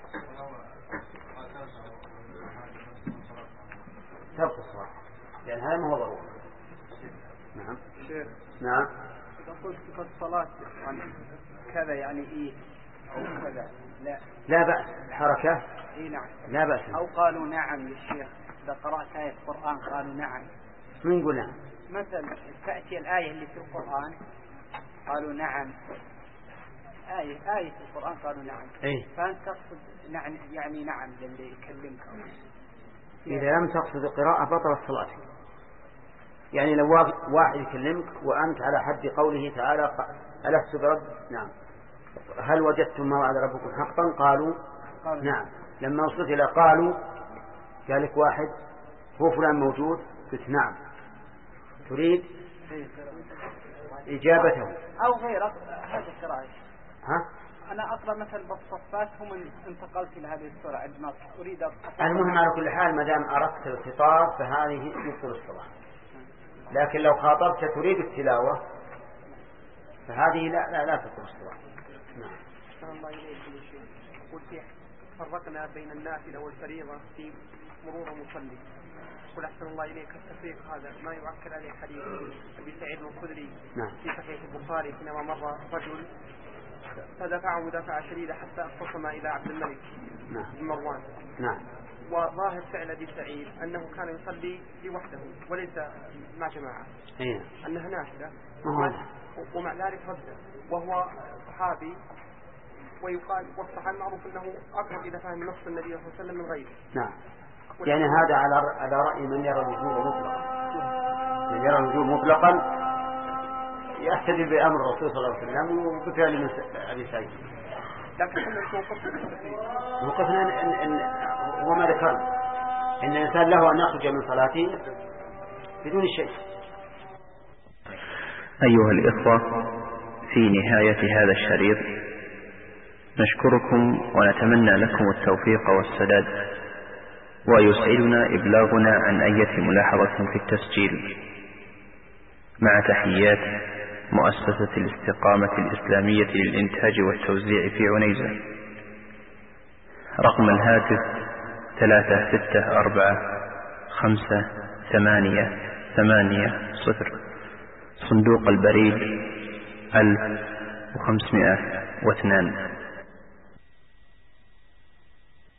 تبقى الصلاة، لأن هذا ما هو ضروري. نعم. نعم. إذا قلت في الصلاة عن كذا يعني إيه أو كذا لا لا بأس حركة. إيه نعم. لا بأس. أو قالوا نعم يا شيخ، إذا قرأت آية القرآن قالوا نعم. من يقول نعم؟ مثلا تأتي الآية اللي في القرآن قالوا نعم، آية آية في القرآن قالوا نعم. إيه؟ فأنت تقصد نعم يعني نعم للي يكلمك. إذا لم تقصد القراءة بطلت صلاتك. يعني لو واحد يكلمك وأنت على حد قوله تعالى ألست برب، نعم، هل وجدتم ما وعد ربكم حقا؟ قالوا نعم. لما وصلت إلى قالوا قال لك واحد هو فلان موجود، قلت نعم، تريد إجابته أو غيره. هذا القراءة. ها؟ أنا أقرأ مثلا بالصفات ثم انتقلت إلى هذه السورة عندما أريد. المهم على كل حال ما دام أردت الخطاب فهذه يبطل الصلاة. لكن لو خاطبت تريد التلاوة فهذه لا لا لا تبطل الصلاة. نعم. أحسن الله إليك يا شيخ. قلت فرقنا بين النافلة والفريضة في مرور مصلي. قل أحسن الله إليك التفريق هذا ما يؤكد عليه حديث أبي سعيد الخدري في صحيح البخاري حينما مر رجل فدفعه مدافعة شديدة حتى اختصم إلى عبد الملك بن مروان. نعم. وظاهر فعل أبي سعيد أنه كان يصلي لوحده وليس مع جماعة، إيه؟ أنها نافلة، ومع ذلك رد، وهو صحابي، ويقال والصحابي معروف أنه أقرب إذا فهم نص النبي صلى الله عليه وسلم من غيره. نعم. يعني هذا على على رأي من يرى الوجوب مطلقا، من يرى الوجوب مطلقا يحتدي بأمر الرسول صلى الله عليه وسلم وبفعل من أبي سعيد. لكن احنا توقفنا وقفنا إن إن وما ذكرنا إن الإنسان له أن يخرج من صلاته بدون شيء. أيها الإخوة، في نهاية هذا الشريط نشكركم ونتمنى لكم التوفيق والسداد، ويسعدنا إبلاغنا عن أي ملاحظة في التسجيل. مع تحيات مؤسسة الاستقامة الإسلامية للإنتاج والتوزيع في عنيزة. رقم الهاتف ثلاثة ستة أربعة خمسة ثمانية ثمانية صفر. صندوق البريد ألف وخمسمائة واثنان.